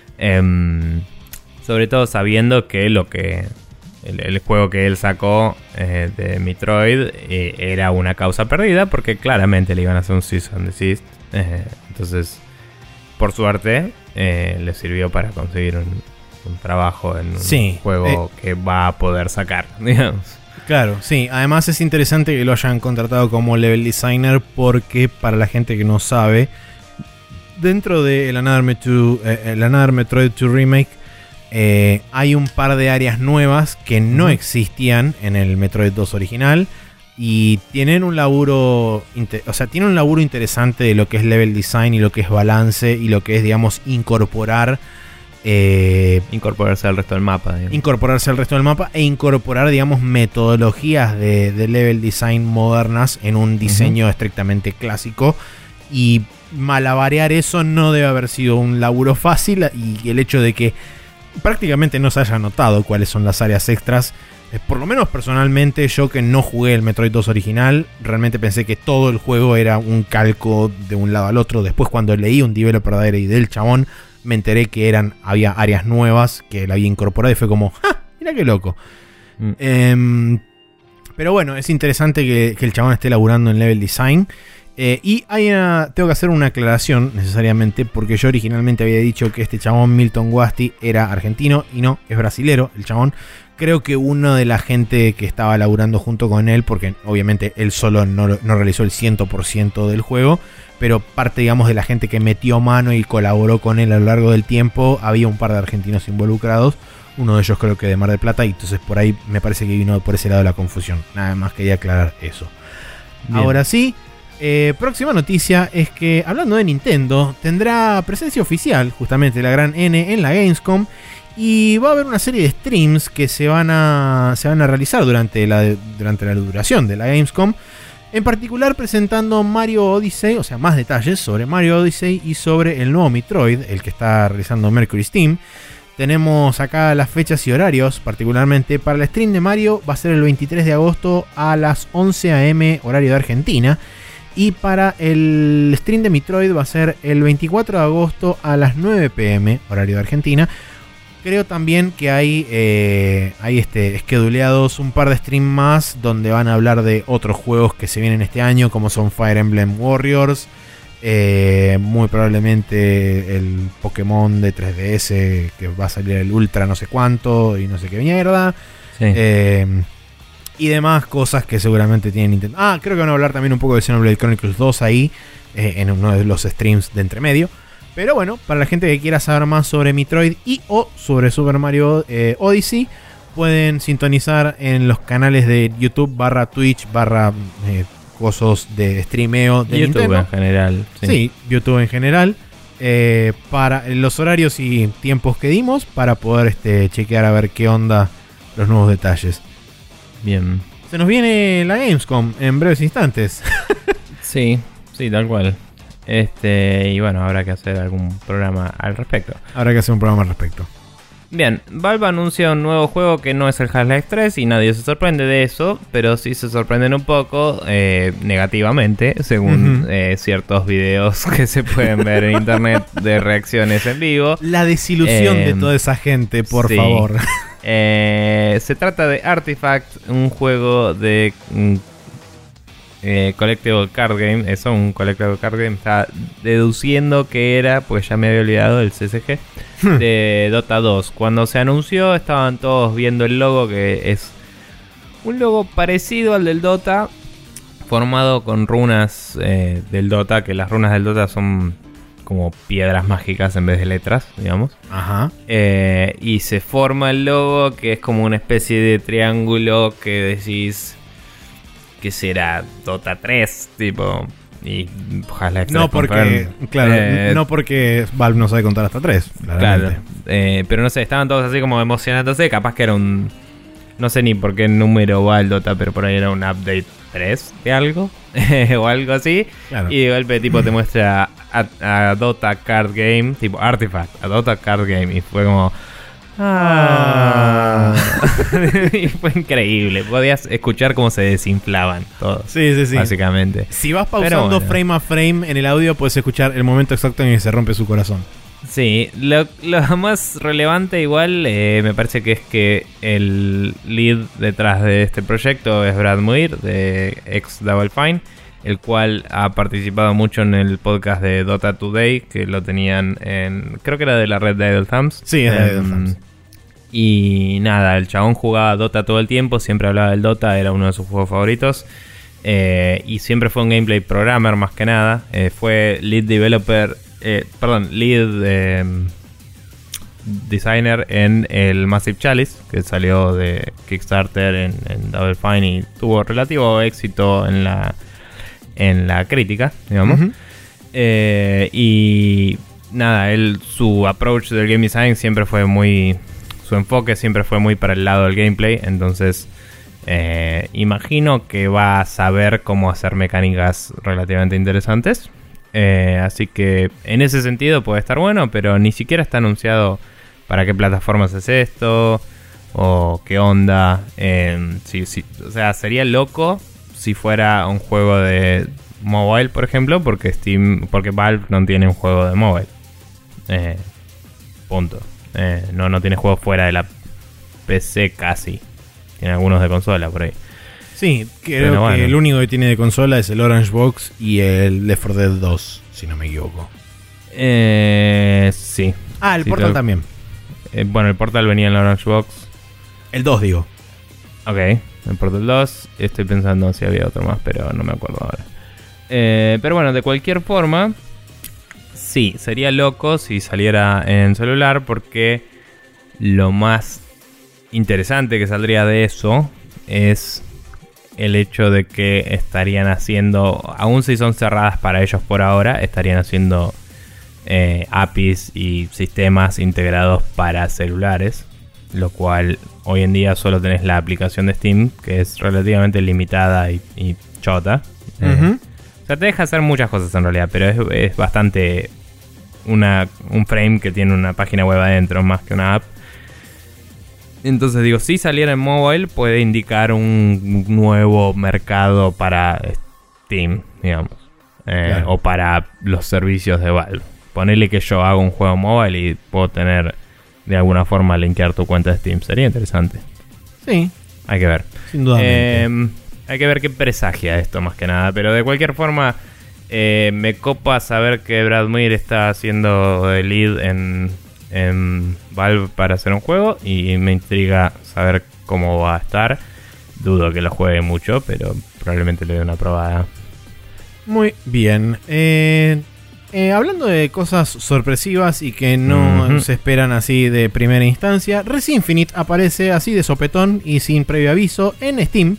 Sobre todo sabiendo que el juego que él sacó de Metroid era una causa perdida, porque claramente le iban a hacer un cease and desist. Entonces, por suerte, le sirvió para conseguir un trabajo en un juego que va a poder sacar, digamos. Claro, sí. Además es interesante que lo hayan contratado como level designer, porque para la gente que no sabe, dentro de el Another Metroid 2 Remake, hay un par de áreas nuevas que no existían en el Metroid 2 original y tienen un laburo, tienen un laburo interesante de lo que es level design y lo que es balance y lo que es, digamos, incorporarse al resto del mapa, digamos. Incorporarse al resto del mapa e incorporar, digamos, metodologías de level design modernas en un diseño estrictamente clásico. Y malabarear eso no debe haber sido un laburo fácil, y el hecho de que prácticamente no se haya notado cuáles son las áreas extras, por lo menos personalmente, yo que no jugué el Metroid 2 original, realmente pensé que todo el juego era un calco de un lado al otro. Después, cuando leí un Developer Diary del chabón, me enteré que había áreas nuevas que él había incorporado y fue como, ¡ja! Mira qué loco. Pero bueno, es interesante que el chabón esté laburando en level design. Y tengo que hacer una aclaración necesariamente, porque yo originalmente había dicho que este chabón Milton Guasti era argentino y no, es brasilero el chabón. Creo que uno de la gente que estaba laburando junto con él, porque obviamente él solo no realizó el 100% del juego, pero parte, digamos, de la gente que metió mano y colaboró con él a lo largo del tiempo, había un par de argentinos involucrados. Uno de ellos creo que de Mar del Plata, y entonces por ahí me parece que vino por ese lado la confusión. Nada más quería aclarar eso. Bien. Ahora sí, próxima noticia es que, hablando de Nintendo, tendrá presencia oficial, justamente la gran N, en la Gamescom. Y va a haber una serie de streams que se van a realizar durante la duración de la Gamescom. En particular presentando Mario Odyssey, o sea, más detalles sobre Mario Odyssey y sobre el nuevo Metroid, el que está realizando Mercury Steam. Tenemos acá las fechas y horarios, particularmente para el stream de Mario va a ser el 23 de agosto a las 11 am horario de Argentina. Y para el stream de Metroid va a ser el 24 de agosto a las 9 pm horario de Argentina. Creo también que hay esqueduleados un par de streams más donde van a hablar de otros juegos que se vienen este año, como son Fire Emblem Warriors, muy probablemente el Pokémon de 3DS que va a salir el Ultra no sé cuánto y no sé qué mierda, sí. Y demás cosas que seguramente tienen Nintendo. Creo que van a hablar también un poco de Xenoblade Chronicles 2 ahí, en uno de los streams de entremedio. Pero bueno, para la gente que quiera saber más sobre Metroid y o sobre Super Mario Odyssey, pueden sintonizar en los canales de YouTube /Twitch cosos de streameo de YouTube Nintendo. En general. Sí, YouTube en general. Para los horarios y tiempos que dimos, para poder chequear a ver qué onda los nuevos detalles. Bien. Se nos viene la Gamescom en breves instantes. Sí, tal cual. Y bueno, habrá que hacer algún programa al respecto. Bien, Valve anuncia un nuevo juego que no es el Half-Life 3 y nadie se sorprende de eso, pero sí se sorprenden un poco negativamente, según ciertos videos que se pueden ver en internet de reacciones en vivo. La desilusión de toda esa gente, por favor. Se trata de Artifact, un juego de... Collectible Card Game, eso, un Collectible Card Game. Estaba deduciendo que era, pues ya me había olvidado el CCG de Dota 2. Cuando se anunció estaban todos viendo el logo, que es un logo parecido al del Dota, formado con runas del Dota, que las runas del Dota son como piedras mágicas en vez de letras, digamos. Ajá. Y se forma el logo, que es como una especie de triángulo que decís... ¿Qué será? Dota 3, tipo. Y ojalá no porque, claro, no porque Valve no sabe contar hasta 3. Claro. Pero no sé, estaban todos así como emocionándose. Capaz que era un... No sé ni por qué número va el Dota, pero por ahí era un update 3 de algo. O algo así. Claro. Y de golpe tipo te muestra a Dota Card Game, tipo Artifact, a Dota Card Game. Y fue como... Y fue increíble. Podías escuchar cómo se desinflaban todos. Sí. Básicamente. Si vas pausando frame a frame en el audio, puedes escuchar el momento exacto en que se rompe su corazón. Sí, lo más relevante igual me parece que es que el lead detrás de este proyecto es Brad Muir de ex Double Fine, el cual ha participado mucho en el podcast de Dota Today, que lo tenían en... Creo que era de la red de Idle Thumbs. Sí, es de Idle Thumbs. Y nada, el chabón jugaba Dota todo el tiempo, siempre hablaba del Dota, era uno de sus juegos favoritos. Y siempre fue un gameplay programmer más que nada. Fue lead developer, lead designer en el Massive Chalice, que salió de Kickstarter en Double Fine y tuvo relativo éxito en la crítica, digamos. Uh-huh. Y nada, su approach del game design siempre fue muy... Su enfoque siempre fue muy para el lado del gameplay. Entonces imagino que va a saber cómo hacer mecánicas relativamente interesantes. Así que en ese sentido puede estar bueno, pero ni siquiera está anunciado para qué plataformas es esto o qué onda. Sí, o sea, sería loco si fuera un juego de mobile, por ejemplo, porque Valve no tiene un juego de mobile. Punto. No tiene juegos fuera de la PC casi. Tiene algunos de consola por ahí. Sí, creo que el único que tiene de consola es el Orange Box y el Left 4 Dead 2, si no me equivoco. Sí. El sí, Portal también. Bueno, el Portal venía en el Orange Box. El 2, digo. Ok, el Portal 2. Estoy pensando si había otro más, pero no me acuerdo ahora. Pero bueno, de cualquier forma, sí, sería loco si saliera en celular, porque lo más interesante que saldría de eso es el hecho de que estarían haciendo, aun si son cerradas para ellos por ahora, estarían haciendo APIs y sistemas integrados para celulares, lo cual hoy en día solo tenés la aplicación de Steam, que es relativamente limitada y chota. O sea, te deja hacer muchas cosas en realidad, pero es bastante un frame que tiene una página web adentro más que una app. Entonces digo, si saliera en mobile puede indicar un nuevo mercado para Steam, digamos. Claro. O para los servicios de Valve. Ponele que yo hago un juego mobile y puedo tener de alguna forma linkear tu cuenta de Steam. Sería interesante. Sí. Hay que ver. Sin duda. Hay que ver qué presagia esto más que nada. Pero de cualquier forma, me copa saber que Brad Muir está haciendo el lead en Valve para hacer un juego. Y me intriga saber cómo va a estar. Dudo que lo juegue mucho, pero probablemente le dé una probada. Muy bien. Hablando de cosas sorpresivas y que no se esperan así de primera instancia, Res Infinite aparece así de sopetón y sin previo aviso en Steam.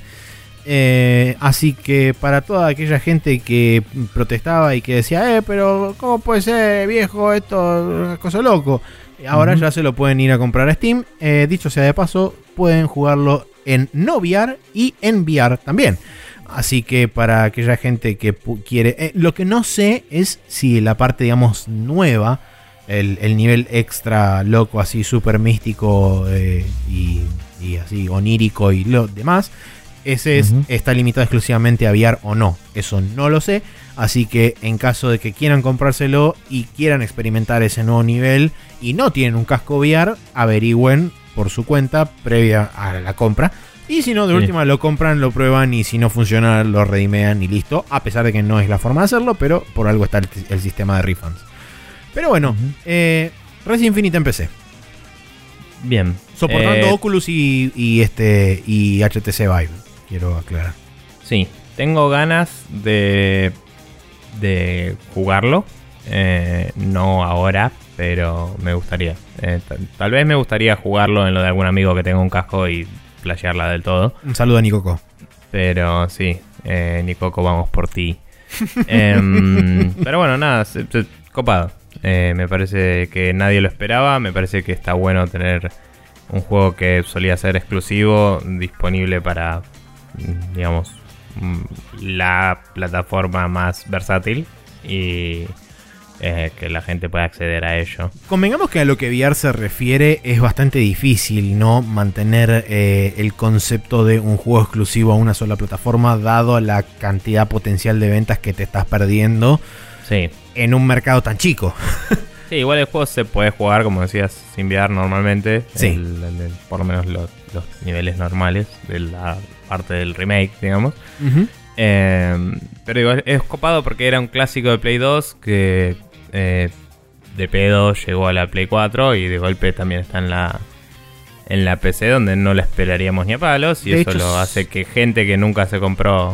Así que para toda aquella gente que protestaba y que decía, pero ¿cómo puede ser, viejo? Esto es una cosa loco. Ahora ya se lo pueden ir a comprar a Steam. Dicho sea de paso, pueden jugarlo en no VR y en VR también. Así que para aquella gente que quiere... lo que no sé es si la parte, digamos, nueva, el nivel extra loco, así súper místico y así onírico y lo demás, ese está limitado exclusivamente a VR o no. Eso no lo sé. Así que en caso de que quieran comprárselo y quieran experimentar ese nuevo nivel y no tienen un casco VR, averigüen por su cuenta previa a la compra. Y si no, de última lo compran, lo prueban y si no funciona lo redimean y listo. A pesar de que no es la forma de hacerlo, pero por algo está el sistema de refunds. Pero bueno, Res Infinite en PC. Bien. Soportando Oculus y HTC Vive, quiero aclarar. Sí, tengo ganas de jugarlo. No ahora, pero me gustaría. Tal vez me gustaría jugarlo en lo de algún amigo que tenga un casco y flashearla del todo. Un saludo a Nicoco. Pero sí, Nicoco, vamos por ti. Pero bueno, nada, copado. Me parece que nadie lo esperaba. Me parece que está bueno tener un juego que solía ser exclusivo disponible para, digamos, la plataforma más versátil y que la gente pueda acceder a ello. Convengamos que a lo que VR se refiere es bastante difícil, ¿no? Mantener el concepto de un juego exclusivo a una sola plataforma, dado la cantidad potencial de ventas que te estás perdiendo en un mercado tan chico. Sí, igual el juego se puede jugar, como decías, sin VR normalmente. Sí. Por lo menos los niveles normales de la parte del remake, digamos. Pero digo, es copado porque era un clásico de Play 2 que de pedo llegó a la Play 4 y de golpe también está en la PC, donde no la esperaríamos ni a palos. Y eso lo hace que gente que nunca se compró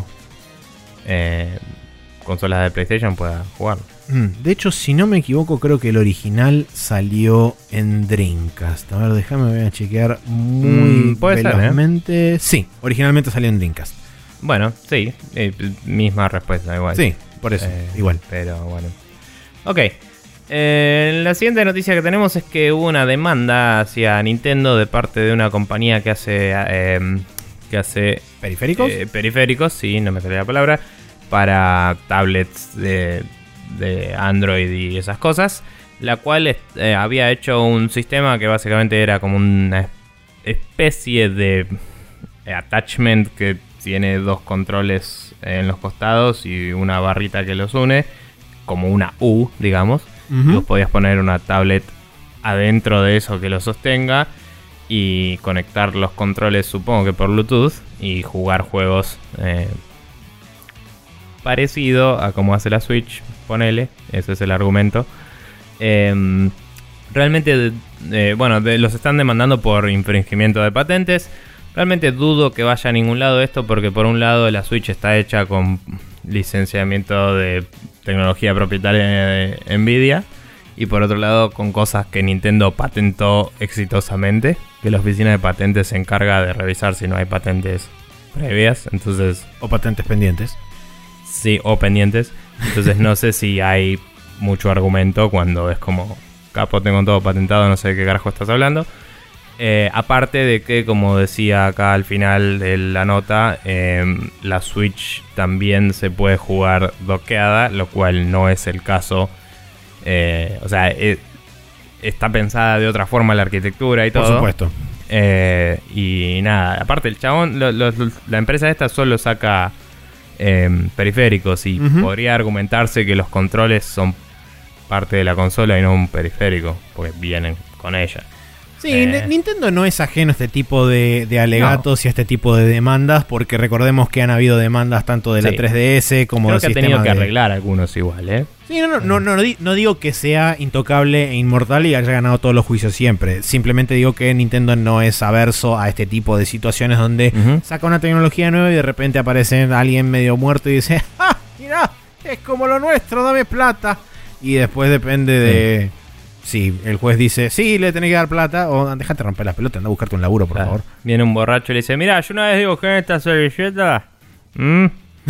consolas de PlayStation pueda jugarlo. De hecho, si no me equivoco, creo que el original salió en Dreamcast. A ver, déjame, voy a chequear muy velozmente. Sí, originalmente salió en Dreamcast. Bueno, sí, misma respuesta, igual. Sí, por eso, igual. Pero bueno. Ok. La siguiente noticia que tenemos es que hubo una demanda hacia Nintendo de parte de una compañía que hace ¿periféricos? Periféricos, sí, no me sale la palabra. Para tablets de de Android y esas cosas, la cual había hecho un sistema que básicamente era como una especie de attachment que tiene dos controles en los costados y una barrita que los une, como una U, digamos. Ujú. Vos podías poner una tablet adentro de eso que lo sostenga y conectar los controles, supongo que por Bluetooth, y jugar juegos parecido a como hace la Switch, ponele, ese es el argumento. Realmente, los están demandando por infringimiento de patentes. Realmente dudo que vaya a ningún lado esto, porque por un lado la Switch está hecha con licenciamiento de tecnología propietaria de Nvidia, y por otro lado con cosas que Nintendo patentó exitosamente, que la oficina de patentes se encarga de revisar si no hay patentes previas, entonces... O patentes pendientes. Sí, o pendientes. Entonces no sé si hay mucho argumento cuando es como, capo, tengo todo patentado, no sé de qué carajo estás hablando. Aparte de que, como decía acá al final de la nota, la Switch también se puede jugar doqueada, lo cual no es el caso. Está pensada de otra forma la arquitectura y todo. Por supuesto. Y nada, aparte el chabón, la empresa esta solo saca periféricos, y podría argumentarse que los controles son parte de la consola y no un periférico, porque vienen con ella. Sí, Nintendo no es ajeno a este tipo de alegatos y a este tipo de demandas, porque recordemos que han habido demandas tanto de la 3DS como creo del que ha tenido que arreglar algunos igual, ¿eh? Sí, no digo que sea intocable e inmortal y haya ganado todos los juicios siempre. Simplemente digo que Nintendo no es averso a este tipo de situaciones donde saca una tecnología nueva y de repente aparece alguien medio muerto y dice, ¡ah, mirá! Es como lo nuestro, dame plata. Y después depende de... Si el juez dice, sí, le tenés que dar plata, o déjate romper las pelotas, anda a buscarte un laburo, por favor. Viene un borracho y le dice, mira, yo una vez dibujé en esta servilleta un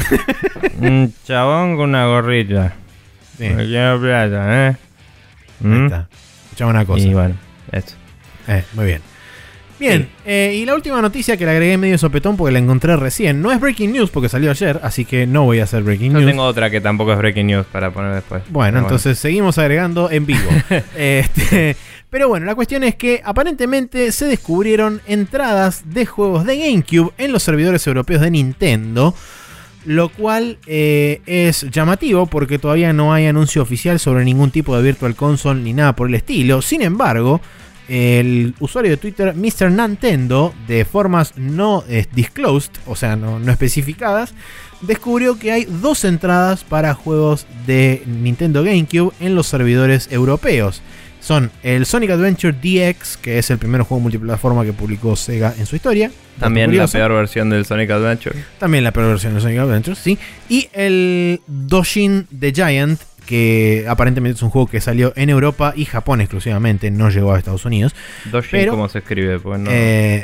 chabón con una gorrita. Sí. Me quiero plata, Ahí está. Escuchame una cosa. Y bueno, eso. Muy bien. Bien, y la última noticia que le agregué medio sopetón porque la encontré recién. No es breaking news porque salió ayer, así que no voy a hacer breaking Yo news. tengo otra que tampoco es breaking news para poner después. Bueno, entonces seguimos agregando en vivo. Pero bueno, la cuestión es que aparentemente se descubrieron entradas de juegos de GameCube en los servidores europeos de Nintendo, lo cual es llamativo porque todavía no hay anuncio oficial sobre ningún tipo de Virtual Console ni nada por el estilo. Sin embargo, el usuario de Twitter Mr. Nintendo, de formas no disclosed, o sea, no especificadas, descubrió que hay 2 entradas para juegos de Nintendo GameCube en los servidores europeos. Son el Sonic Adventure DX, que es el primer juego multiplataforma que publicó Sega en su historia. También la peor versión del Sonic Adventure. También la peor versión del Sonic Adventure, sí. Y el Doshin the Giant, que aparentemente es un juego que salió en Europa y Japón exclusivamente, no llegó a Estados Unidos. Doshin, ¿cómo se escribe? Pues no...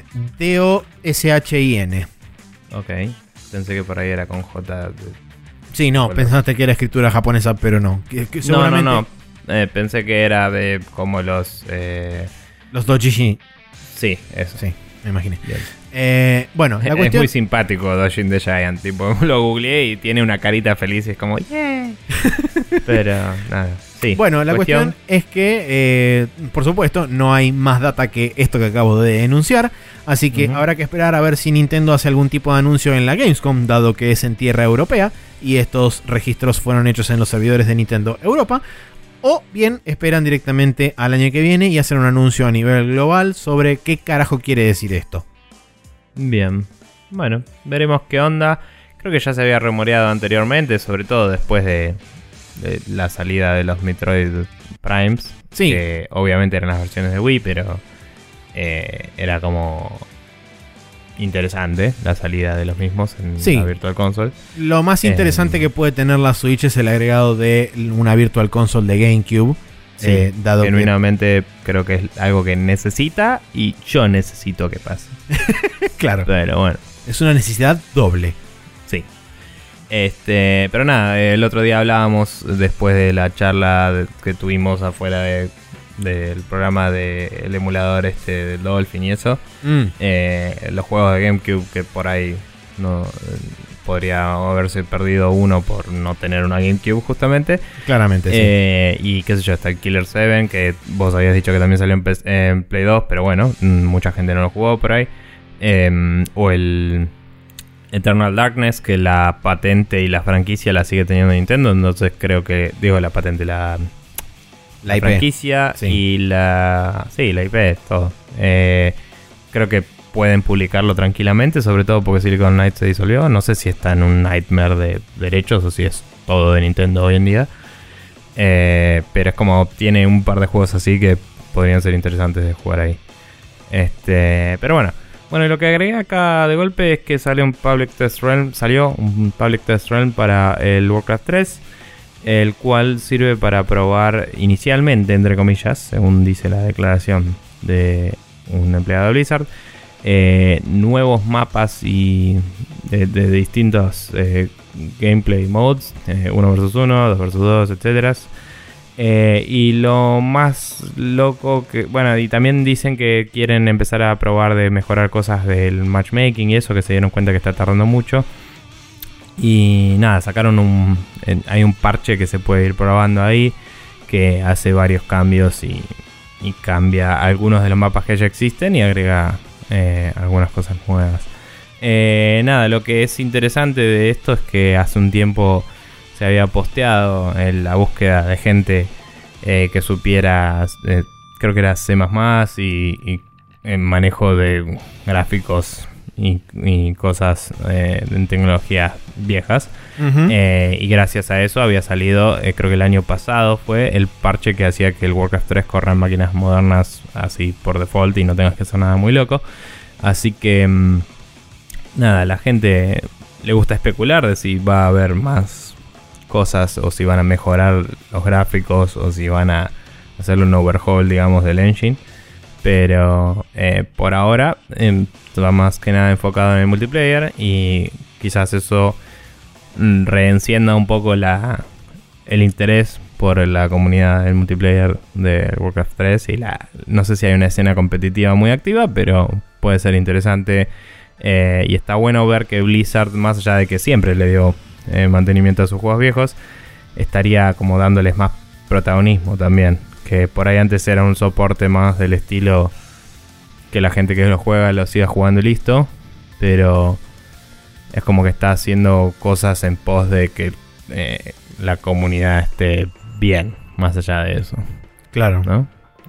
D-O-S-H-I-N. Ok, pensé que por ahí era con J. Sí, no, pensaste que era escritura japonesa, pero no. Seguramente... No. Pensé que era de como los... Los Dojin. Sí, eso. Sí, me imaginé. Bueno, la cuestión... Es muy simpático Doshin the Giant. Tipo, lo googleé y tiene una carita feliz y es como... ¡Yeah! Pero nada, sí. Bueno, la cuestión es que, por supuesto, no hay más data que esto que acabo de denunciar. Así que habrá que esperar a ver si Nintendo hace algún tipo de anuncio en la Gamescom, dado que es en tierra europea y estos registros fueron hechos en los servidores de Nintendo Europa. O bien esperan directamente al año que viene y hacen un anuncio a nivel global sobre qué carajo quiere decir esto. Bien, bueno, veremos qué onda. Creo que ya se había rumoreado anteriormente, sobre todo después de la salida de los Metroid Primes. Sí. Que obviamente eran las versiones de Wii, pero era como interesante la salida de los mismos en la Virtual Console. Lo más interesante que puede tener la Switch es el agregado de una Virtual Console de GameCube. Sí, dado genuinamente creo que es algo que necesita y yo necesito que pase. Claro. Pero bueno. Es una necesidad doble. Sí. Pero nada, el otro día hablábamos después de la charla que tuvimos afuera del programa del emulador del Dolphin y eso. Los juegos de GameCube que por ahí no podría haberse perdido uno por no tener una GameCube justamente. Claramente, sí. Y qué sé yo, está el Killer 7, que vos habías dicho que también salió en Play 2, pero bueno, mucha gente no lo jugó por ahí. O el Eternal Darkness, que la patente y la franquicia la sigue teniendo Nintendo, entonces creo que, digo, la patente, la IP. franquicia, sí. Y la IP, todo. Creo que pueden publicarlo tranquilamente, sobre todo porque Silicon Knights se disolvió. No sé si está en un nightmare de derechos o si es todo de Nintendo hoy en día. Pero es como, tiene un par de juegos así que podrían ser interesantes de jugar ahí. Pero bueno. Bueno, y lo que agregué acá de golpe es que salió un Public Test Realm para el Warcraft 3, el cual sirve para probar inicialmente, entre comillas, según dice la declaración de un empleado de Blizzard, nuevos mapas y de distintos gameplay modes, 1 vs 1, 2 vs 2, etcétera. Y lo más loco que... Bueno, y también dicen que quieren empezar a probar de mejorar cosas del matchmaking y eso, que se dieron cuenta que está tardando mucho. Y nada, sacaron hay un parche que se puede ir probando ahí, que hace varios cambios y cambia algunos de los mapas que ya existen y agrega algunas cosas nuevas. Nada, lo que es interesante de esto es que hace un tiempo se había posteado en la búsqueda de gente que supiera, creo que era C++ y manejo de gráficos y cosas en tecnologías viejas. Uh-huh. Y gracias a eso había salido, creo que el año pasado fue el parche que hacía que el Warcraft 3 corra en máquinas modernas así por default y no tengas que hacer nada muy loco. Así que nada, la gente le gusta especular de si va a haber más cosas o si van a mejorar los gráficos o si van a hacerle un overhaul, digamos, del engine. Pero por ahora va más que nada enfocado en el multiplayer y quizás eso reencienda un poco el interés por la comunidad del multiplayer de Warcraft 3 y no sé si hay una escena competitiva muy activa, pero puede ser interesante. Y está bueno ver que Blizzard, más allá de que siempre le dio mantenimiento a sus juegos viejos, estaría como dándoles más protagonismo también, que por ahí antes era un soporte más del estilo que la gente que lo juega lo siga jugando y listo, pero es como que está haciendo cosas en pos de que la comunidad esté bien, más allá de eso. Claro, ¿no?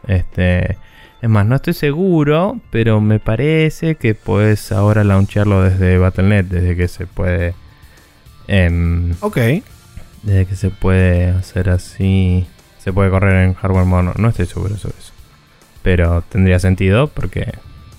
Es más, no estoy seguro, pero me parece que puedes ahora launchearlo desde Battle.net, desde que se puede. Ok. Desde que se puede hacer así. Se puede correr en hardware moderno. No estoy seguro sobre eso. Pero tendría sentido porque.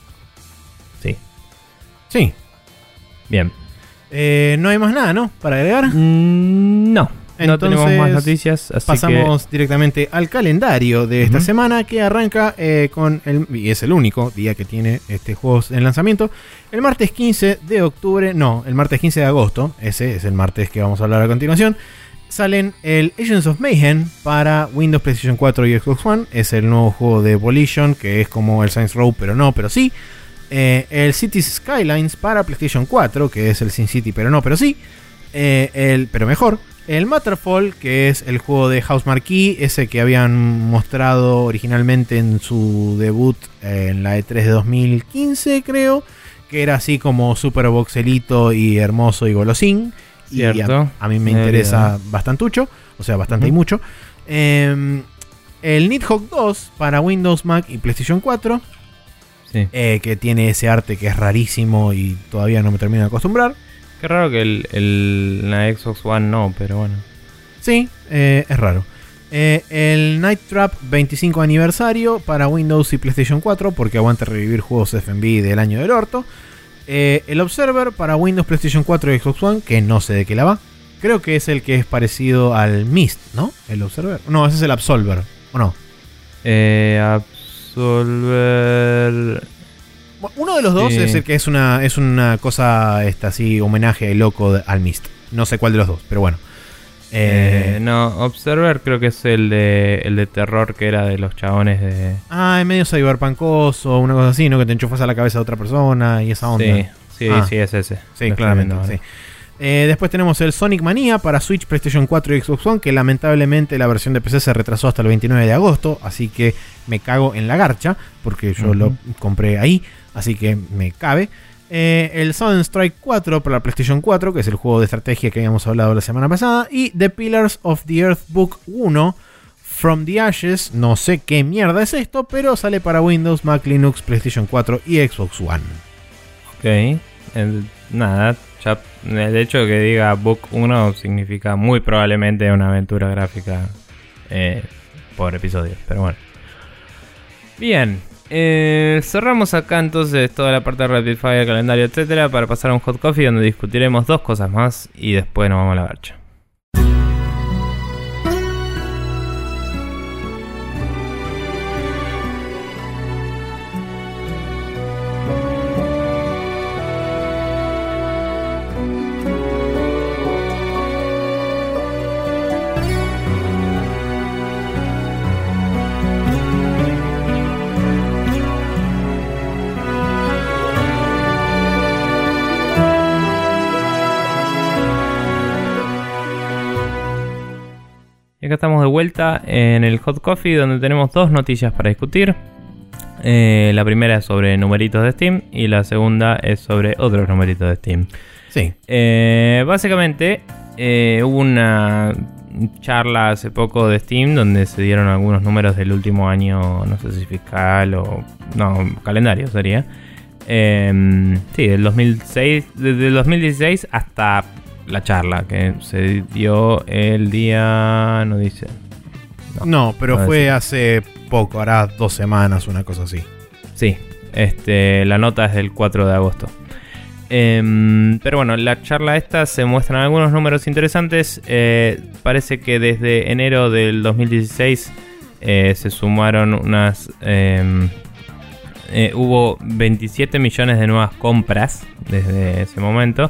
Sí. Sí. Bien. No hay más nada, ¿no? Para agregar. No. Entonces, no tenemos más noticias, así pasamos directamente al calendario de esta semana, que arranca con y es el único día que tiene juegos en lanzamiento. El martes 15 de octubre, no, el martes 15 de agosto, ese es el martes que vamos a hablar a continuación, salen el Agents of Mayhem para Windows, PlayStation 4 y Xbox One. Es el nuevo juego de Volition, que es como el Saints Row, pero no, pero sí. El Cities Skylines para PlayStation 4, que es el SimCity, pero no, pero sí. Pero mejor. El Matterfall, que es el juego de Housemarque, ese que habían mostrado originalmente en su debut en la E3 de 2015, creo, que era así como super voxelito y hermoso y golosín. Cierto. Y a mí me interesa bastantucho, o sea, bastante y mucho. El Nidhogg 2 para Windows, Mac y PlayStation 4, sí. Que tiene ese arte que es rarísimo y todavía no me termino de acostumbrar. Qué raro que la Xbox One no, pero bueno. Sí, es raro. El Night Trap 25 aniversario para Windows y PlayStation 4, porque aguanta revivir juegos FMV del año del orto. El Observer para Windows, PlayStation 4 y Xbox One, que no sé de qué la va. Creo que es el que es parecido al Myst, ¿no? El Observer. No, ese es el Absolver, ¿o no? Absolver... Uno de los dos es el que es una cosa así, homenaje loco al Myst. No sé cuál de los dos, pero bueno. No, Observer creo que es el de terror, que era de los chabones de... es medio cyberpunkoso, una cosa así, ¿no? Que te enchufas a la cabeza de otra persona y esa onda. Sí, es ese. Sí, claramente, sí. Después tenemos el Sonic Mania para Switch, PlayStation 4 y Xbox One, que lamentablemente la versión de PC se retrasó hasta el 29 de agosto, así que me cago en la garcha, porque yo lo compré ahí, así que me cabe. El Sudden Strike 4 para la PlayStation 4, que es el juego de estrategia que habíamos hablado la semana pasada, y The Pillars of the Earth Book 1 From the Ashes, no sé qué mierda es esto, pero sale para Windows, Mac, Linux, PlayStation 4 y Xbox One. Ok, nada, ya el hecho de que diga Book 1 significa muy probablemente una aventura gráfica por episodio, pero bueno. Bien, cerramos acá entonces toda la parte de Rapid Fire, calendario, etcétera, para pasar a un Hot Coffee donde discutiremos dos cosas más y después nos vamos a la garcha. Y acá estamos de vuelta en el Hot Coffee, donde tenemos dos noticias para discutir. La primera es sobre numeritos de Steam y la segunda es sobre otros numeritos de Steam. Sí. Básicamente hubo una charla hace poco de Steam donde se dieron algunos números del último año, no sé si fiscal o... no, calendario sería. Sí, del 2006, desde el 2016 hasta... la charla que se dio el día... no dice. No, pero no fue dice. Hace poco, hará 2 semanas, una cosa así. Sí, la nota es del 4 de agosto. Pero bueno, la charla esta se muestran algunos números interesantes. Parece que desde enero del 2016 se sumaron unas... hubo 27 millones de nuevas compras desde ese momento.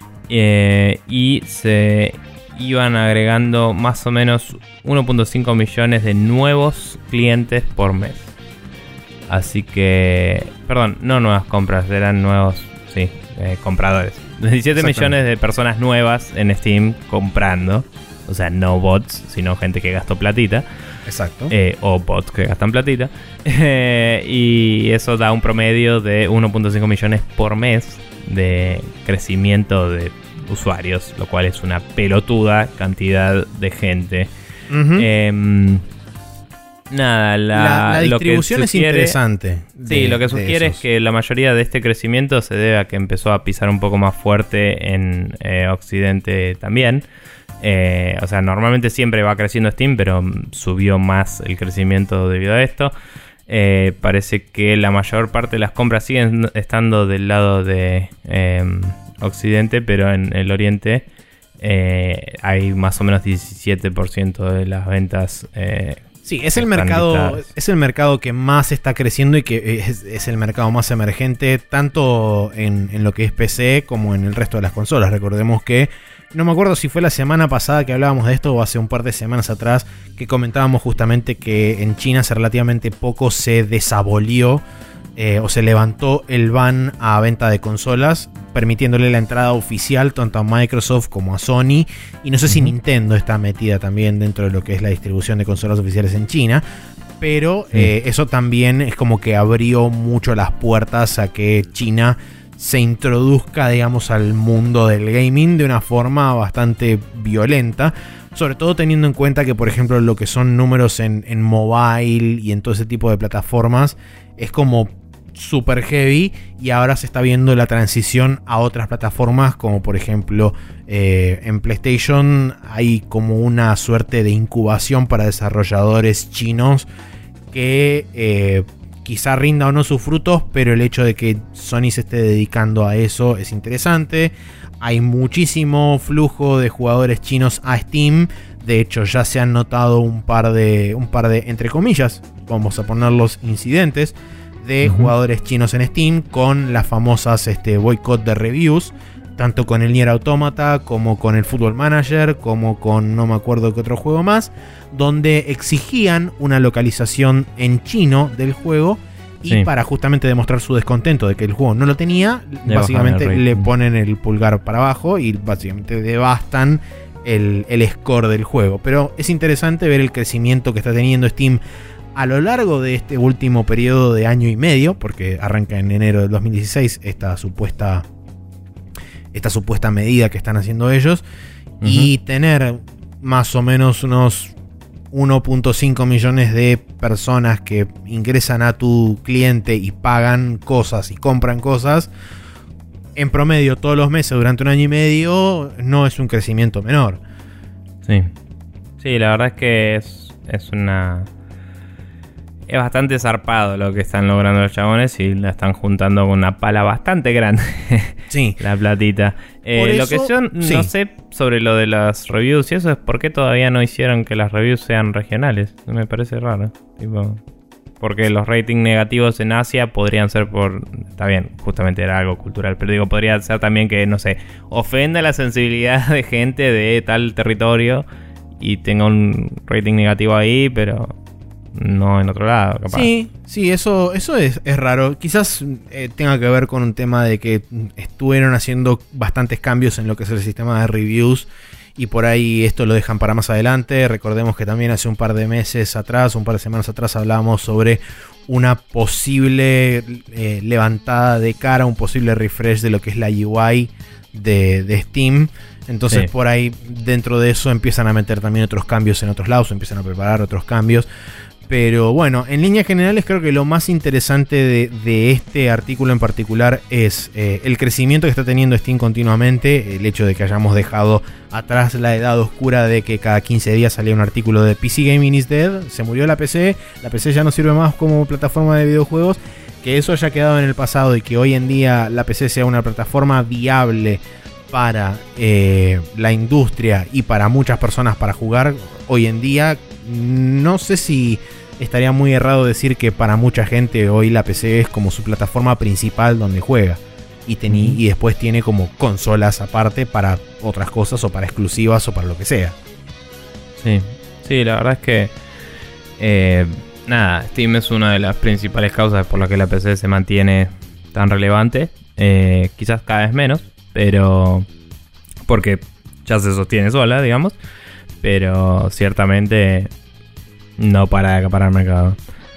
Y se iban agregando más o menos 1.5 millones de nuevos clientes por mes. Así que... perdón, no nuevas compras, eran nuevos, sí, compradores. 17 millones de personas nuevas en Steam comprando. O sea, no bots, sino gente que gastó platita. Exacto. O bots que gastan platita. Y eso da un promedio de 1.5 millones por mes de crecimiento de usuarios, lo cual es una pelotuda cantidad de gente. Nada, la distribución lo que sugiere, es interesante. Sí, lo que sugiere es que la mayoría de este crecimiento se debe a que empezó a pisar un poco más fuerte en Occidente también. O sea, normalmente siempre va creciendo Steam, pero subió más el crecimiento debido a esto. Parece que la mayor parte de las compras siguen estando del lado de Occidente, pero en el Oriente hay más o menos 17% de las ventas. Sí, es el mercado que más está creciendo y que es el mercado más emergente, tanto en lo que es PC como en el resto de las consolas. Recordemos que, no me acuerdo si fue la semana pasada que hablábamos de esto o hace un par de semanas atrás, que comentábamos justamente que en China hace relativamente poco se desabolió o se levantó el ban a venta de consolas, permitiéndole la entrada oficial tanto a Microsoft como a Sony, y no sé si Nintendo está metida también dentro de lo que es la distribución de consolas oficiales en China, pero eso también es como que abrió mucho las puertas a que China se introduzca, digamos, al mundo del gaming de una forma bastante violenta, sobre todo teniendo en cuenta que, por ejemplo, lo que son números en mobile y en todo ese tipo de plataformas es como super heavy, y ahora se está viendo la transición a otras plataformas, como por ejemplo en PlayStation hay como una suerte de incubación para desarrolladores chinos que quizá rinda o no sus frutos, pero el hecho de que Sony se esté dedicando a eso es interesante. Hay muchísimo flujo de jugadores chinos a Steam. De hecho, ya se han notado un par de entre comillas, vamos a ponerlos, incidentes de jugadores chinos en Steam con las famosas boicot de reviews, tanto con el Nier Automata como con el Football Manager, como con no me acuerdo qué otro juego más, donde exigían una localización en chino del juego Y para justamente demostrar su descontento de que el juego no lo tenía, básicamente le ponen el pulgar para abajo y básicamente devastan el score del juego. Pero es interesante ver el crecimiento que está teniendo Steam a lo largo de este último periodo de año y medio, porque arranca en enero del 2016 esta supuesta medida que están haciendo ellos, y tener más o menos unos 1.5 millones de personas que ingresan a tu cliente y pagan cosas y compran cosas en promedio todos los meses durante un año y medio, no es un crecimiento menor. Sí, la verdad es que es bastante zarpado lo que están logrando los chabones y la están juntando con una pala bastante grande. Sí. La platita. Lo que yo no sé sobre lo de las reviews y eso es por qué todavía no hicieron que las reviews sean regionales. Me parece raro. Porque los ratings negativos en Asia podrían ser por... Está bien, justamente era algo cultural, pero digo, podría ser también que, no sé, ofenda la sensibilidad de gente de tal territorio y tenga un rating negativo ahí, pero no en otro lado, capaz. Sí, eso es raro. Quizás tenga que ver con un tema de que estuvieron haciendo bastantes cambios en lo que es el sistema de reviews y por ahí esto lo dejan para más adelante. Recordemos que también hace un par de semanas atrás hablábamos sobre una posible levantada de cara, un posible refresh de lo que es la UI de Steam. Entonces por ahí dentro de eso empiezan a meter también otros cambios en otros lados, empiezan a preparar otros cambios. Pero bueno, en líneas generales creo que lo más interesante de este artículo en particular es el crecimiento que está teniendo Steam continuamente, el hecho de que hayamos dejado atrás la edad oscura de que cada 15 días salía un artículo de PC Gaming is Dead, se murió la PC ya no sirve más como plataforma de videojuegos, que eso haya quedado en el pasado y que hoy en día la PC sea una plataforma viable para la industria y para muchas personas para jugar hoy en día. No sé si estaría muy errado decir que para mucha gente hoy la PC es como su plataforma principal donde juega y después tiene como consolas aparte para otras cosas o para exclusivas o para lo que sea. Sí, la verdad es que Steam es una de las principales causas por las que la PC se mantiene tan relevante, quizás cada vez menos, pero porque ya se sostiene sola, digamos. Pero ciertamente no para de acaparar mercado.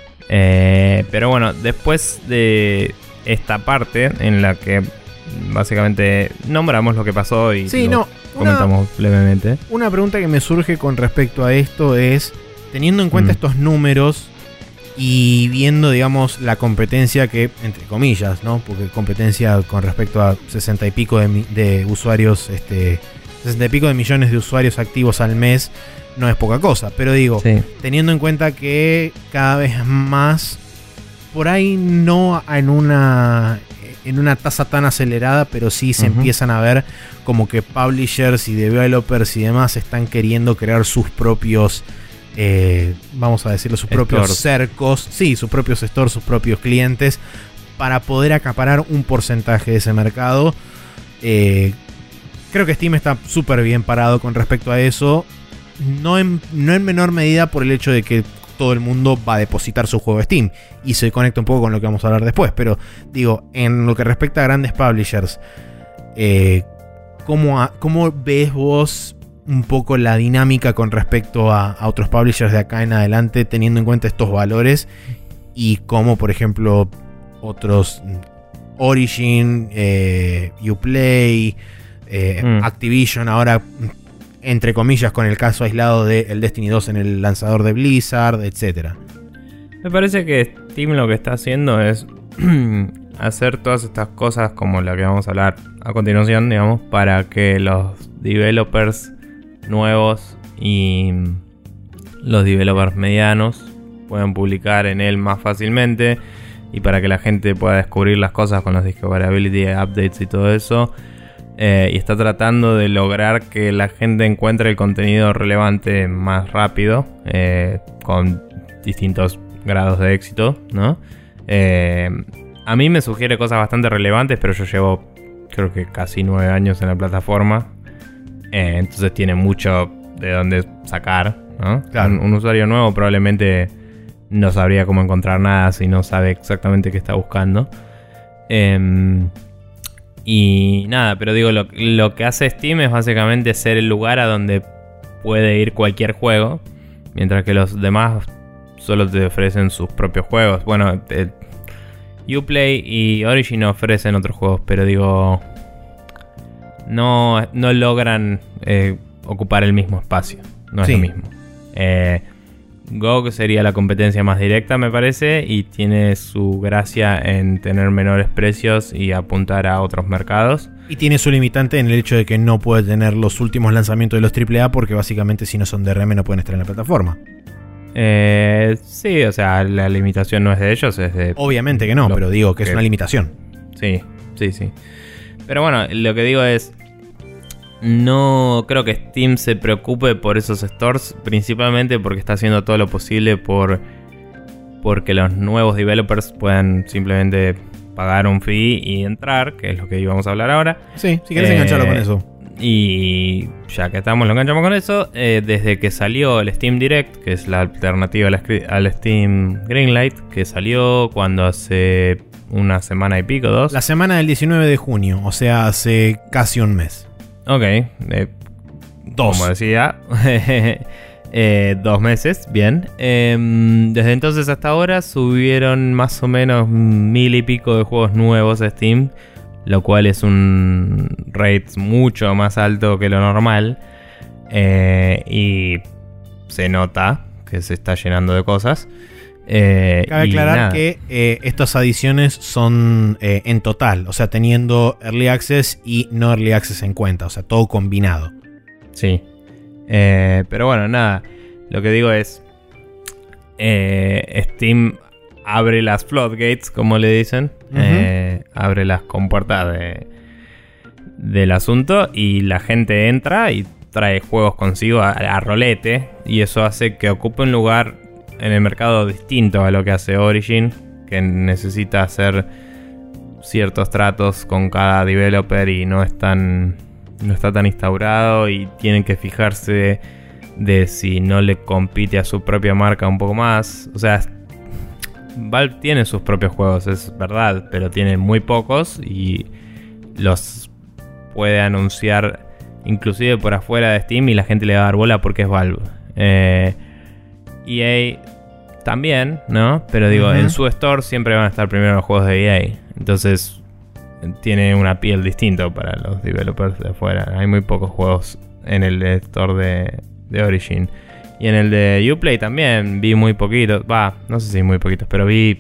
Pero bueno, después de esta parte en la que básicamente nombramos lo que pasó y comentamos brevemente. Una pregunta que me surge con respecto a esto es, teniendo en cuenta estos números y viendo, digamos, la competencia que, entre comillas, ¿no? Porque competencia con respecto a 60 y pico de usuarios, 60 y pico de millones de usuarios activos al mes no es poca cosa, pero digo, teniendo en cuenta que cada vez más, por ahí no en una tasa tan acelerada, pero sí se empiezan a ver como que publishers y developers y demás están queriendo crear sus propios, vamos a decirlo, sus propios cercos, sus propios stores, sus propios clientes, para poder acaparar un porcentaje de ese mercado. Creo que Steam está súper bien parado con respecto a eso. No en menor medida por el hecho de que todo el mundo va a depositar su juego a Steam. Y se conecta un poco con lo que vamos a hablar después. Pero digo, en lo que respecta a grandes publishers, ¿cómo ves vos un poco la dinámica con respecto a otros publishers de acá en adelante, teniendo en cuenta estos valores? Y cómo, por ejemplo, otros Origin, Uplay, Activision, ahora entre comillas con el caso aislado de el Destiny 2 en el lanzador de Blizzard, etcétera. Me parece que Steam lo que está haciendo es hacer todas estas cosas como la que vamos a hablar a continuación, digamos, para que los developers nuevos y los developers medianos puedan publicar en él más fácilmente y para que la gente pueda descubrir las cosas con los discoverability updates y todo eso. Y está tratando de lograr que la gente encuentre el contenido relevante más rápido, con distintos grados de éxito, ¿no? A mí me sugiere cosas bastante relevantes, pero yo llevo creo que casi 9 años en la plataforma, entonces tiene mucho de dónde sacar, ¿no? Claro. Un usuario nuevo probablemente no sabría cómo encontrar nada si no sabe exactamente qué está buscando. Y nada, pero digo, lo que hace Steam es básicamente ser el lugar a donde puede ir cualquier juego, mientras que los demás solo te ofrecen sus propios juegos. Bueno, Uplay y Origin ofrecen otros juegos, pero digo, no logran ocupar el mismo espacio. No es lo mismo. GOG sería la competencia más directa, me parece, y tiene su gracia en tener menores precios y apuntar a otros mercados. Y tiene su limitante en el hecho de que no puede tener los últimos lanzamientos de los AAA, porque básicamente si no son DRM no pueden estar en la plataforma. Sí, o sea, la limitación no es de ellos, es de... Obviamente que no, pero digo que es una limitación. Sí. Pero bueno, lo que digo es... No creo que Steam se preocupe por esos stores, principalmente porque está haciendo todo lo posible porque los nuevos developers puedan simplemente pagar un fee y entrar, que es lo que íbamos a hablar ahora. Sí, si querés engancharlo con eso. Y ya que estamos, lo enganchamos con eso. Desde que salió el Steam Direct, que es la alternativa al Steam Greenlight, que salió cuando hace una semana y pico, 2. La semana del 19 de junio, o sea, hace casi un mes. Ok, 2. Como decía, 2 meses, bien. Desde entonces hasta ahora subieron más o menos 1000 y pico de juegos nuevos a Steam, lo cual es un rate mucho más alto que lo normal. Y se nota que se está llenando de cosas. Cabe aclarar que estas adiciones son en total, o sea, teniendo Early Access y no Early Access en cuenta, o sea, todo combinado. Sí. Pero bueno, nada. Lo que digo es... Steam abre las floodgates, como le dicen. Abre las compuertas del asunto y la gente entra y trae juegos consigo a rolete. Y eso hace que ocupe un lugar en el mercado distinto a lo que hace Origin, que necesita hacer ciertos tratos con cada developer y no está tan instaurado, y tienen que fijarse de si no le compite a su propia marca un poco más. O sea, Valve tiene sus propios juegos, es verdad, pero tiene muy pocos y los puede anunciar inclusive por afuera de Steam y la gente le va a dar bola porque es Valve. EA también, ¿no? Pero digo, en su store siempre van a estar primero los juegos de EA. Entonces tiene una piel distinta para los developers de afuera. Hay muy pocos juegos en el store de Origin. Y en el de Uplay también vi muy poquitos. No sé si muy poquitos, pero vi...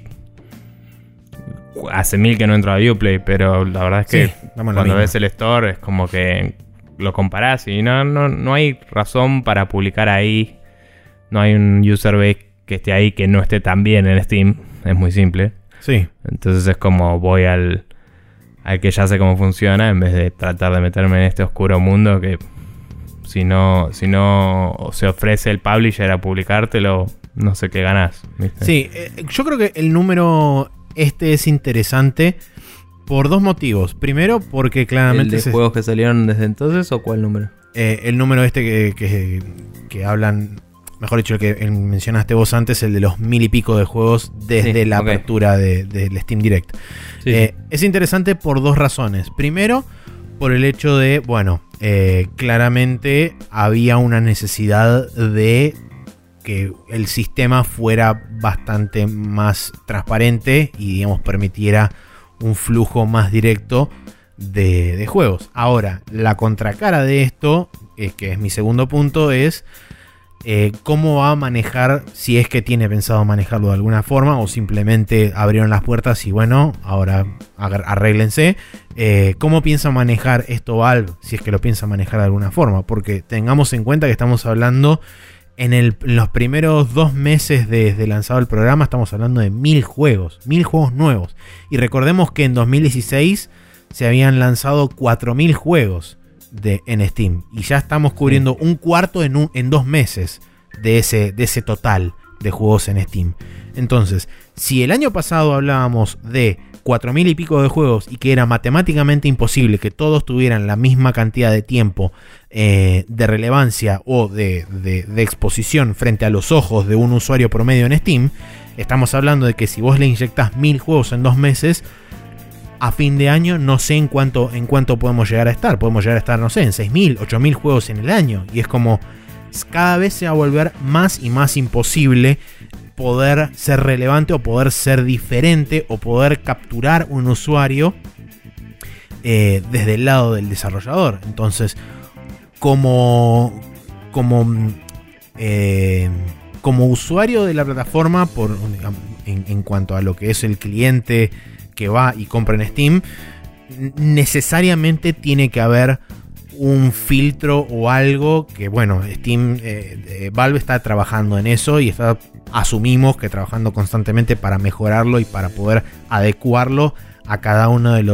Hace 1000 que no entro a Uplay, pero la verdad es que cuando ves el store es como que lo comparás y no hay razón para publicar ahí. No hay un user base que esté ahí que no esté tan bien en Steam. Es muy simple. Sí. Entonces es como voy al que ya sé cómo funciona, en vez de tratar de meterme en este oscuro mundo que si no se ofrece el publisher a publicártelo, no sé qué ganás, ¿viste? Sí, yo creo que el número es interesante por dos motivos. Primero, porque claramente... ¿El de juegos que salieron desde entonces o cuál número? El número que hablan... Mejor dicho, el que mencionaste vos antes, el de los 1000 y pico de juegos desde la apertura del Steam Direct. Sí. Es interesante por dos razones. Primero, por el hecho de, claramente había una necesidad de que el sistema fuera bastante más transparente y, digamos, permitiera un flujo más directo de juegos. Ahora, la contracara de esto, que es mi segundo punto, es... cómo va a manejar, si es que tiene pensado manejarlo de alguna forma o simplemente abrieron las puertas y ahora arréglense. ¿Cómo piensa manejar esto Valve? Si es que lo piensa manejar de alguna forma, porque tengamos en cuenta que estamos hablando en los primeros 2 meses desde lanzado el programa, estamos hablando de 1000 juegos nuevos, y recordemos que en 2016 se habían lanzado 4000 juegos en Steam, y ya estamos cubriendo un cuarto en 2 meses de ese total de juegos en Steam. Entonces, si el año pasado hablábamos de 4.000 y pico de juegos y que era matemáticamente imposible que todos tuvieran la misma cantidad de tiempo de relevancia o de exposición frente a los ojos de un usuario promedio en Steam, estamos hablando de que si vos le inyectás 1000 juegos en 2 meses, a fin de año no sé en cuánto podemos llegar a estar. Podemos llegar a estar, no sé, en 6.000, 8.000 juegos en el año. Y es como cada vez se va a volver más y más imposible poder ser relevante o poder ser diferente o poder capturar un usuario desde el lado del desarrollador. Entonces, como usuario de la plataforma, en cuanto a lo que es el cliente que va y compra en Steam, necesariamente tiene que haber un filtro o algo que, bueno, Steam, Valve está trabajando en eso y asumimos que trabajando constantemente para mejorarlo y para poder adecuarlo a cada uno de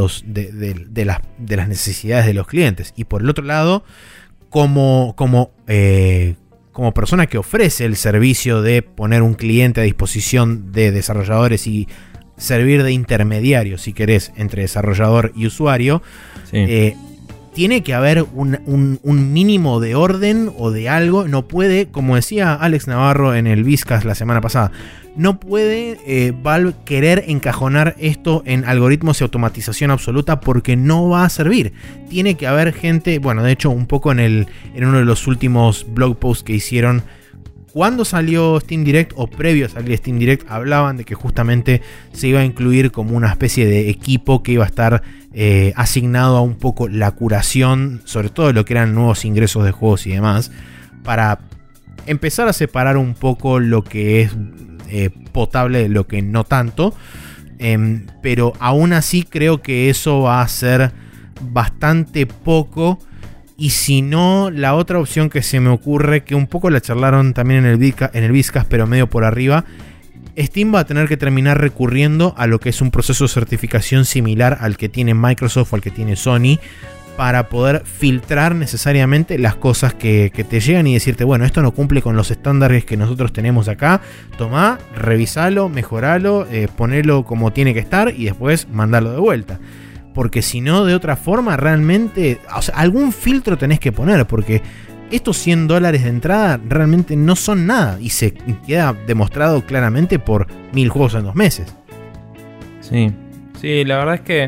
las necesidades de los clientes. Y por el otro lado, como persona que ofrece el servicio de poner un cliente a disposición de desarrolladores y servir de intermediario, si querés, entre desarrollador y usuario, sí. Tiene que haber un mínimo de orden o de algo. No puede, como decía Alex Navarro en el Vizcast la semana pasada, no puede Valve querer encajonar esto en algoritmos y automatización absoluta, porque no va a servir. Tiene que haber gente, bueno, de hecho un poco en uno de los últimos blog posts que hicieron cuando salió Steam Direct o previo a salir Steam Direct, hablaban de que justamente se iba a incluir como una especie de equipo que iba a estar asignado a un poco la curación, sobre todo lo que eran nuevos ingresos de juegos y demás, para empezar a separar un poco lo que es potable de lo que no tanto. Pero aún así creo que eso va a ser bastante poco. Y si no, la otra opción que se me ocurre, que un poco la charlaron también en el Vizcast, pero medio por arriba, Steam va a tener que terminar recurriendo a lo que es un proceso de certificación similar al que tiene Microsoft o al que tiene Sony, para poder filtrar necesariamente las cosas que te llegan y decirte, bueno, esto no cumple con los estándares que nosotros tenemos acá, tomá, revisalo, mejoralo, ponelo como tiene que estar y después mandalo de vuelta. Porque si no, de otra forma, realmente, o sea, algún filtro tenés que poner, porque estos $100 de entrada realmente no son nada, y se queda demostrado claramente por 1000 juegos en 2 meses. Sí, la verdad es que,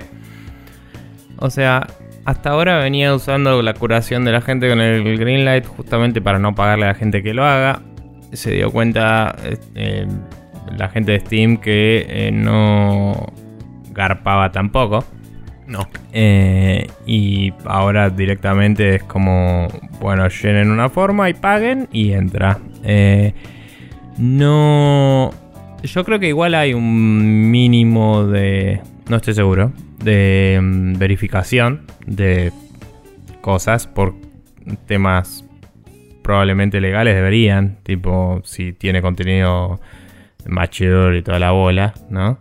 o sea, hasta ahora venía usando la curación de la gente con el Greenlight justamente para no pagarle a la gente que lo haga. Se dio cuenta la gente de Steam que no garpaba tampoco. No. Y ahora directamente es como, bueno, llenen una forma y paguen y entra. No, yo creo que igual hay un mínimo de, no estoy seguro, de verificación de cosas por temas probablemente legales. Deberían, tipo, si tiene contenido mature y toda la bola, ¿no?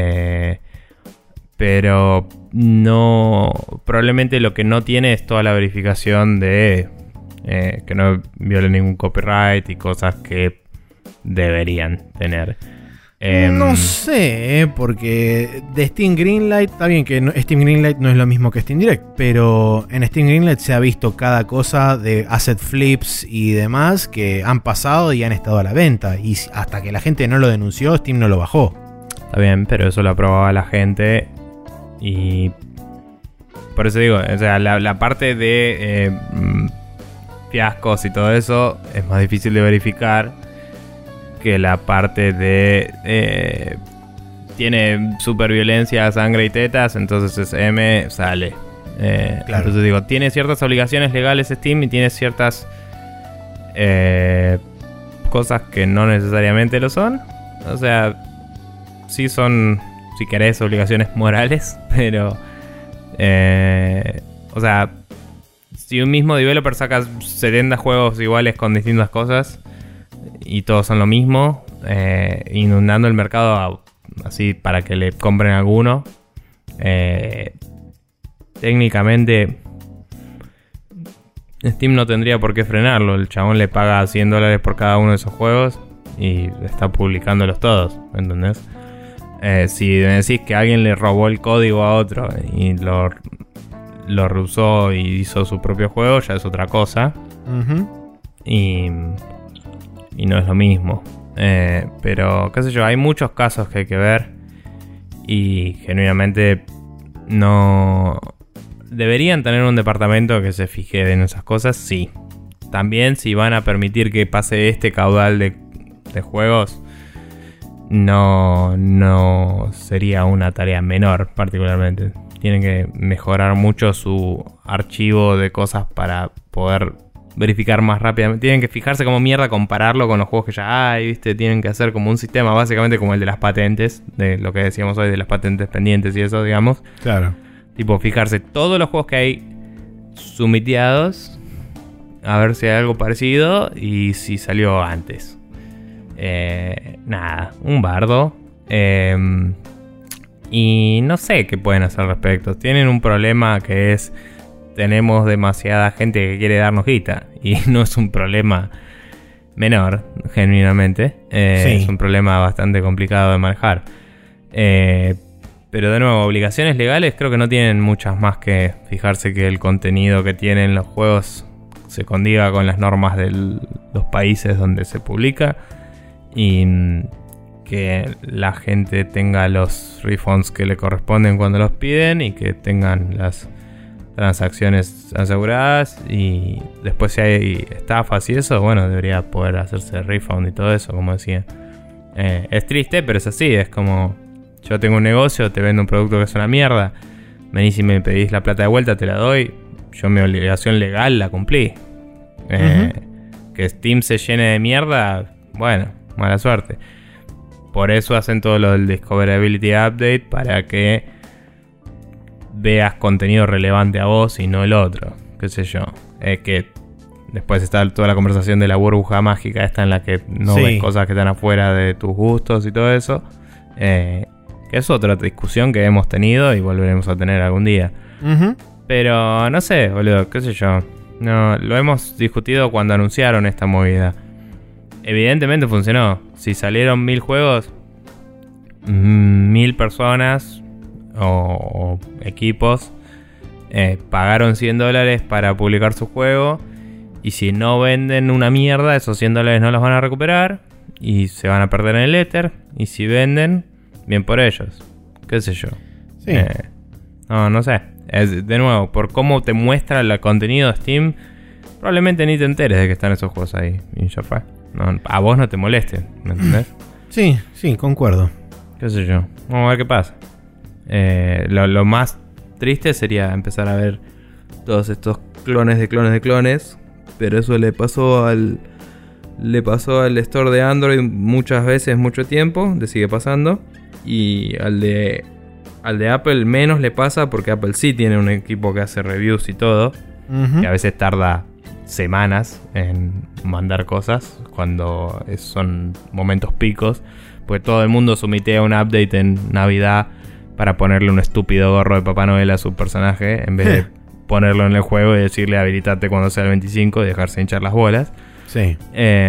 Pero no, probablemente lo que no tiene es toda la verificación de que no viole ningún copyright y cosas que deberían tener. No sé, porque de Steam Greenlight, está bien que Steam Greenlight no es lo mismo que Steam Direct, pero en Steam Greenlight se ha visto cada cosa de asset flips y demás que han pasado y han estado a la venta, y hasta que la gente no lo denunció, Steam no lo bajó. Está bien, pero eso lo aprobaba la gente. Y por eso digo, o sea, la parte de fiascos y todo eso es más difícil de verificar que la parte de tiene super violencia, sangre y tetas, entonces es M, sale. Claro. Entonces digo, tiene ciertas obligaciones legales Steam y tiene ciertas cosas que no necesariamente lo son. O sea, sí son, si querés, obligaciones morales, pero o sea, si un mismo developer saca 70 juegos iguales con distintas cosas y todos son lo mismo, inundando el mercado así para que le compren alguno, técnicamente Steam no tendría por qué frenarlo. El chabón le paga $100 por cada uno de esos juegos y está publicándolos todos, ¿entendés? Si me decís que alguien le robó el código a otro y lo reusó y hizo su propio juego, ya es otra cosa. Y no es lo mismo. Pero, qué sé yo, hay muchos casos que hay que ver. Y genuinamente no... ¿Deberían tener un departamento que se fije en esas cosas? Sí. También si van a permitir que pase este caudal de juegos, no sería una tarea menor particularmente. Tienen que mejorar mucho su archivo de cosas para poder verificar más rápidamente. Tienen que fijarse cómo mierda compararlo con los juegos que ya hay, ¿viste? Tienen que hacer como un sistema básicamente como el de las patentes, de lo que decíamos hoy de las patentes pendientes y eso, digamos. Claro. Tipo, fijarse todos los juegos que hay sumiteados, a ver si hay algo parecido y si salió antes. Nada, un bardo. Y no sé qué pueden hacer al respecto. Tienen un problema que es: tenemos demasiada gente que quiere darnos guita. Y no es un problema menor, genuinamente. Sí. Es un problema bastante complicado de manejar. Pero de nuevo, obligaciones legales creo que no tienen muchas más que fijarse que el contenido que tienen los juegos se condiga con las normas de los países donde se publica. Y que la gente tenga los refunds que le corresponden cuando los piden y que tengan las transacciones aseguradas. Y después, si hay estafas y eso, bueno, debería poder hacerse refund y todo eso, como decía. Es triste, pero es así. Es como: yo tengo un negocio, te vendo un producto que es una mierda, venís y me pedís la plata de vuelta, te la doy. Yo mi obligación legal la cumplí. Que Steam se llene de mierda, bueno, mala suerte. Por eso hacen todo lo del Discoverability Update, para que veas contenido relevante a vos y no el otro. Qué sé yo. Que después está toda la conversación de la burbuja mágica esta en la que no ves cosas que están afuera de tus gustos y todo eso. Que es otra discusión que hemos tenido y volveremos a tener algún día. Pero no sé, boludo, qué sé yo. No, lo hemos discutido cuando anunciaron esta movida. Evidentemente funcionó. Si salieron 1000 juegos, 1000 personas o equipos pagaron $100 para publicar su juego. Y si no venden una mierda, esos $100 no los van a recuperar y se van a perder en el éter. Y si venden, bien por ellos. Qué sé yo. Sí. No sé. De nuevo, por cómo te muestra el contenido de Steam, probablemente ni te enteres de que están esos juegos ahí. Y ya fue. No, a vos no te moleste, ¿me entendés? Sí, concuerdo. Qué sé yo. Vamos a ver qué pasa. Lo más triste sería empezar a ver todos estos clones de clones. Pero eso le pasó al store de Android muchas veces, mucho tiempo. Le sigue pasando. Y al de Apple menos le pasa, porque Apple sí tiene un equipo que hace reviews y todo. Que a veces tarda semanas en mandar cosas cuando son momentos picos, porque todo el mundo sumitea un update en Navidad para ponerle un estúpido gorro de Papá Noel a su personaje, en vez de ponerlo en el juego y decirle habilitate cuando sea el 25 y dejarse hinchar las bolas. Sí.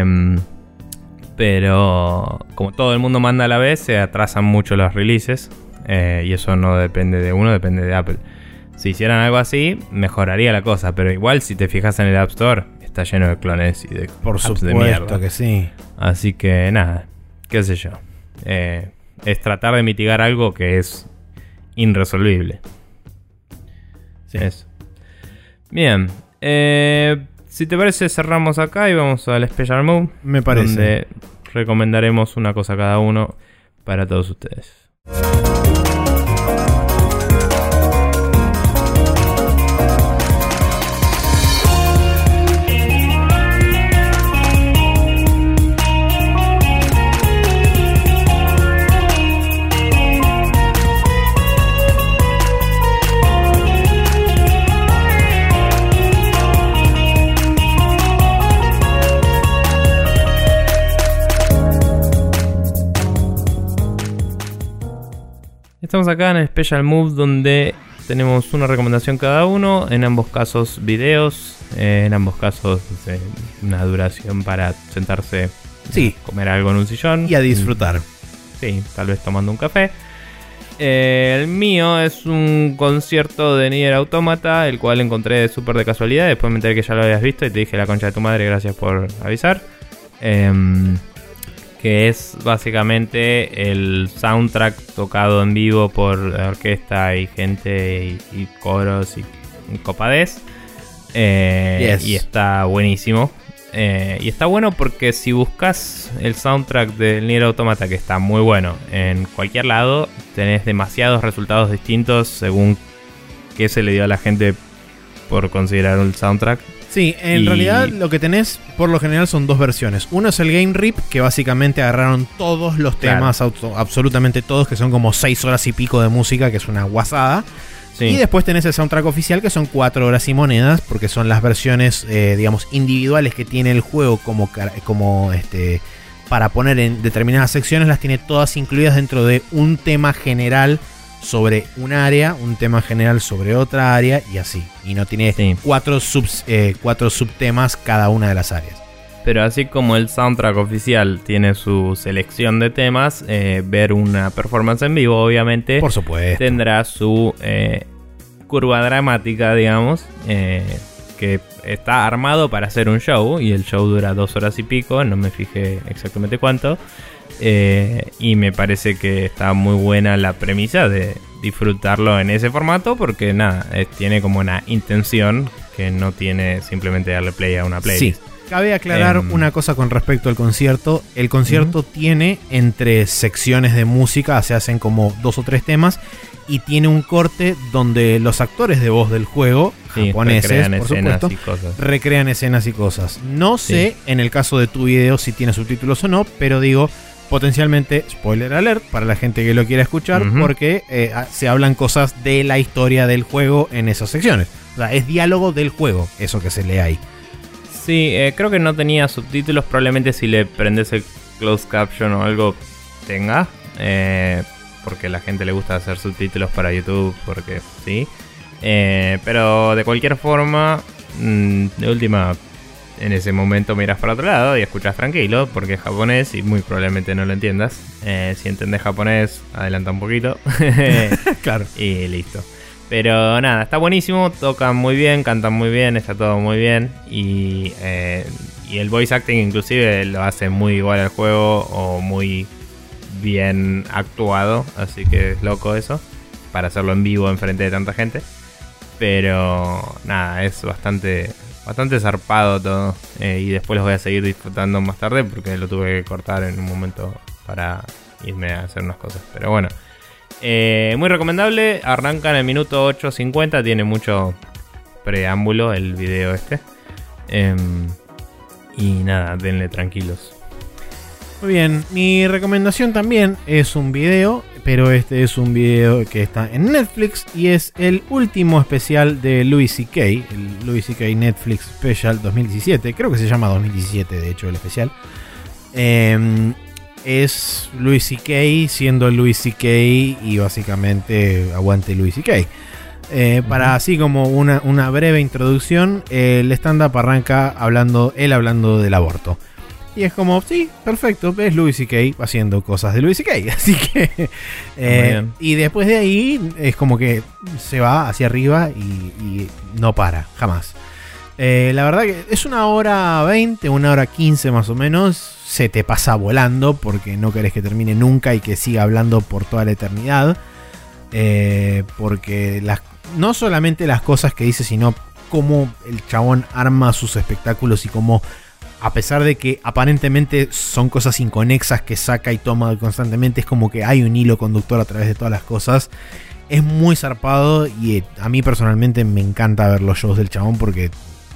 Pero como todo el mundo manda a la vez, se atrasan mucho los releases. Y eso no depende de uno, depende de Apple. Si hicieran algo así, mejoraría la cosa. Pero igual, si te fijas en el App Store, está lleno de clones y de por apps supuesto de mierda. Que sí. Así que nada, qué sé yo. Es tratar de mitigar algo que es irresolvible. Sí. Eso. Bien. Si te parece, cerramos acá y vamos al Special Move. Me parece. Donde recomendaremos una cosa cada uno para todos ustedes. Estamos acá en el Special Move, donde tenemos una recomendación cada uno. En ambos casos videos. En ambos casos una duración para sentarse, sí, comer algo en un sillón y a disfrutar. Sí, tal vez tomando un café. El mío es un concierto de Nier Automata, el cual encontré súper de casualidad. Después me enteré que ya lo habías visto y te dije la concha de tu madre, gracias por avisar. Que es básicamente el soundtrack tocado en vivo por orquesta y gente y coros y copadez. Yes. Y está buenísimo. Y está bueno porque si buscas el soundtrack del Nier Automata, que está muy bueno, en cualquier lado tenés demasiados resultados distintos según qué se le dio a la gente por considerar un soundtrack. Sí, en realidad lo que tenés por lo general son dos versiones. Uno es el Game Rip, que básicamente agarraron todos los temas, absolutamente todos, que son como 6 horas y pico de música, que es una guasada. Sí. Y después tenés el soundtrack oficial, que son 4 horas y monedas, porque son las versiones, digamos, individuales que tiene el juego para poner en determinadas secciones. Las tiene todas incluidas dentro de un tema general sobre un área, un tema general sobre otra área y así. Y no tiene 4 subtemas cada una de las áreas. Pero así como el soundtrack oficial tiene su selección de temas, ver una performance en vivo, obviamente, por supuesto, tendrá su curva dramática, digamos, que está armado para hacer un show. Y el show dura 2 horas y pico, no me fijé exactamente cuánto. Y me parece que está muy buena la premisa de disfrutarlo en ese formato, porque nada, tiene como una intención que no tiene simplemente darle play a una playlist. Sí. Cabe aclarar una cosa con respecto al concierto. El concierto tiene entre secciones de música, se hacen como 2 o 3 temas, y tiene un corte donde los actores de voz del juego, japoneses, por supuesto, recrean escenas y cosas. No sé, en el caso de tu video, si tiene subtítulos o no, pero digo, potencialmente, spoiler alert, para la gente que lo quiera escuchar, porque se hablan cosas de la historia del juego en esas secciones. O sea, es diálogo del juego, eso que se lee ahí. Sí, creo que no tenía subtítulos. Probablemente si le prendes el closed caption o algo tenga. Porque a la gente le gusta hacer subtítulos para YouTube, porque sí. Pero de cualquier forma, de última, en ese momento miras para otro lado y escuchas tranquilo, porque es japonés y muy probablemente no lo entiendas. Si entendés japonés, adelanta un poquito. Claro. Y listo. Pero nada, está buenísimo, tocan muy bien, cantan muy bien, está todo muy bien. Y el voice acting inclusive lo hace muy igual al juego o muy bien actuado. Así que es loco eso, para hacerlo en vivo enfrente de tanta gente. Pero nada, es bastante zarpado todo. Y después los voy a seguir disfrutando más tarde, porque lo tuve que cortar en un momento para irme a hacer unas cosas. Pero bueno. Muy recomendable, arranca en el minuto 8:50, tiene mucho preámbulo el video este. Y nada, denle tranquilos. Muy bien, mi recomendación también es un video, pero este es un video que está en Netflix y es el último especial de Louis C.K., el Louis C.K. Netflix Special 2017, creo que se llama 2017 de hecho el especial. Es Louis C.K. siendo Louis C.K. y básicamente aguante Louis C.K. Para así como una breve introducción, el stand-up arranca hablando del aborto. Y es como, sí, perfecto, es Louis C.K. haciendo cosas de Louis C.K. Así que... y después de ahí es como que se va hacia arriba y no para, jamás. La verdad que es 1 hora 20, 1 hora 15 más o menos. Se te pasa volando porque no querés que termine nunca y que siga hablando por toda la eternidad. Porque no solamente las cosas que dice, sino cómo el chabón arma sus espectáculos y cómo, a pesar de que aparentemente son cosas inconexas que saca y toma constantemente, es como que hay un hilo conductor a través de todas las cosas. Es muy zarpado y a mí personalmente me encanta ver los shows del chabón porque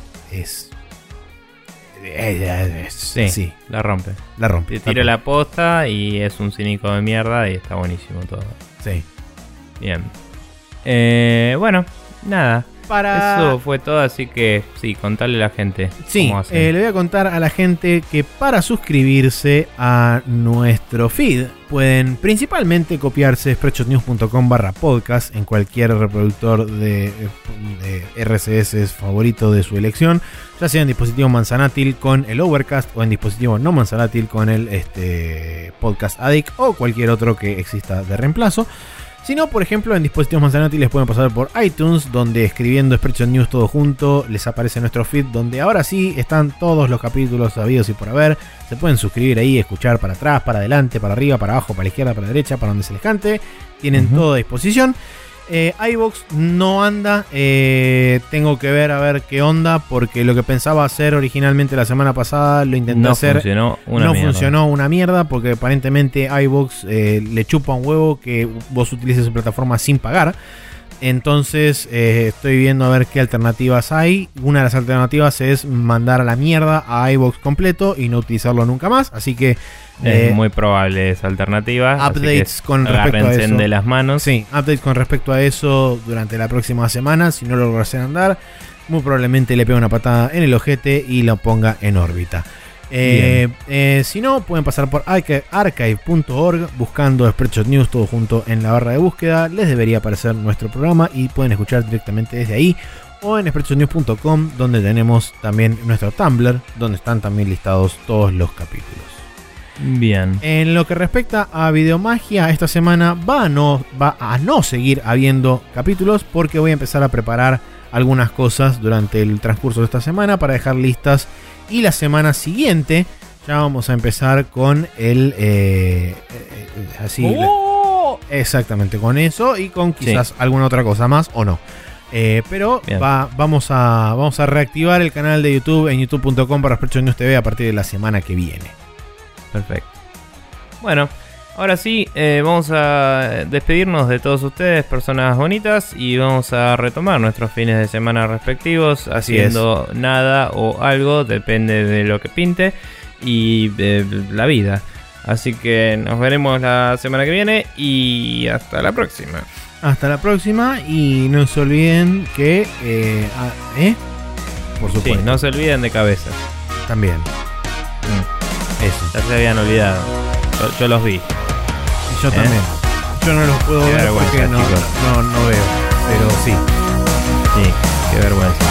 sí, la rompe. Te tira la posta y es un cínico de mierda y está buenísimo todo. Sí. Bien. Bueno, nada. Eso fue todo, así que sí, contale a la gente. Sí, le voy a contar a la gente que para suscribirse a nuestro feed pueden principalmente copiarse spreadshotnews.com/podcast en cualquier reproductor de RSS favorito de su elección, ya sea en dispositivo Manzanatil con el Overcast o en dispositivo no Manzanatil con el Podcast Addict o cualquier otro que exista de reemplazo. Si no, por ejemplo, en dispositivos más les pueden pasar por iTunes, donde escribiendo Spreadshot News todo junto les aparece nuestro feed, donde ahora sí están todos los capítulos sabidos y por haber. Se pueden suscribir ahí, escuchar para atrás, para adelante, para arriba, para abajo, para la izquierda, para la derecha, para donde se les cante. Tienen todo a disposición. iVoox no anda, tengo que ver a ver qué onda, porque lo que pensaba hacer originalmente la semana pasada lo intenté hacer, no funcionó una mierda, porque aparentemente iVoox le chupa un huevo que vos utilices su plataforma sin pagar. Entonces estoy viendo a ver qué alternativas hay. Una de las alternativas es mandar a la mierda a iVoox completo y no utilizarlo nunca más, así que es muy probable esa alternativa. Updates con respecto a eso. De las manos. Sí, updates con respecto a eso durante la próxima semana. Si no lo logras andar, muy probablemente le pegue una patada en el ojete y lo ponga en órbita. Si no, pueden pasar por archive.org buscando Spreadshot News todo junto en la barra de búsqueda. Les debería aparecer nuestro programa y pueden escuchar directamente desde ahí. O en spreadshotnews.com, donde tenemos también nuestro Tumblr, donde están también listados todos los capítulos. Bien. En lo que respecta a Videomagia, esta semana va a no seguir habiendo capítulos, porque voy a empezar a preparar algunas cosas durante el transcurso de esta semana para dejar listas. Y la semana siguiente ya vamos a empezar con el exactamente con eso y con quizás alguna otra cosa más o no. Pero vamos a reactivar el canal de YouTube en youtube.com/Spreadshot News TV a partir de la semana que viene. Perfecto. Bueno, ahora sí, vamos a despedirnos de todos ustedes, personas bonitas, y vamos a retomar nuestros fines de semana respectivos, haciendo nada o algo, depende de lo que pinte, y de la vida. Así que nos veremos la semana que viene y hasta la próxima. Hasta la próxima, y no se olviden que... Por supuesto. Sí, no se olviden de cabezas. También. Eso. Ya se habían olvidado. Yo los vi. Yo también. Yo no los puedo ver porque no veo. Pero sí. Sí, qué vergüenza.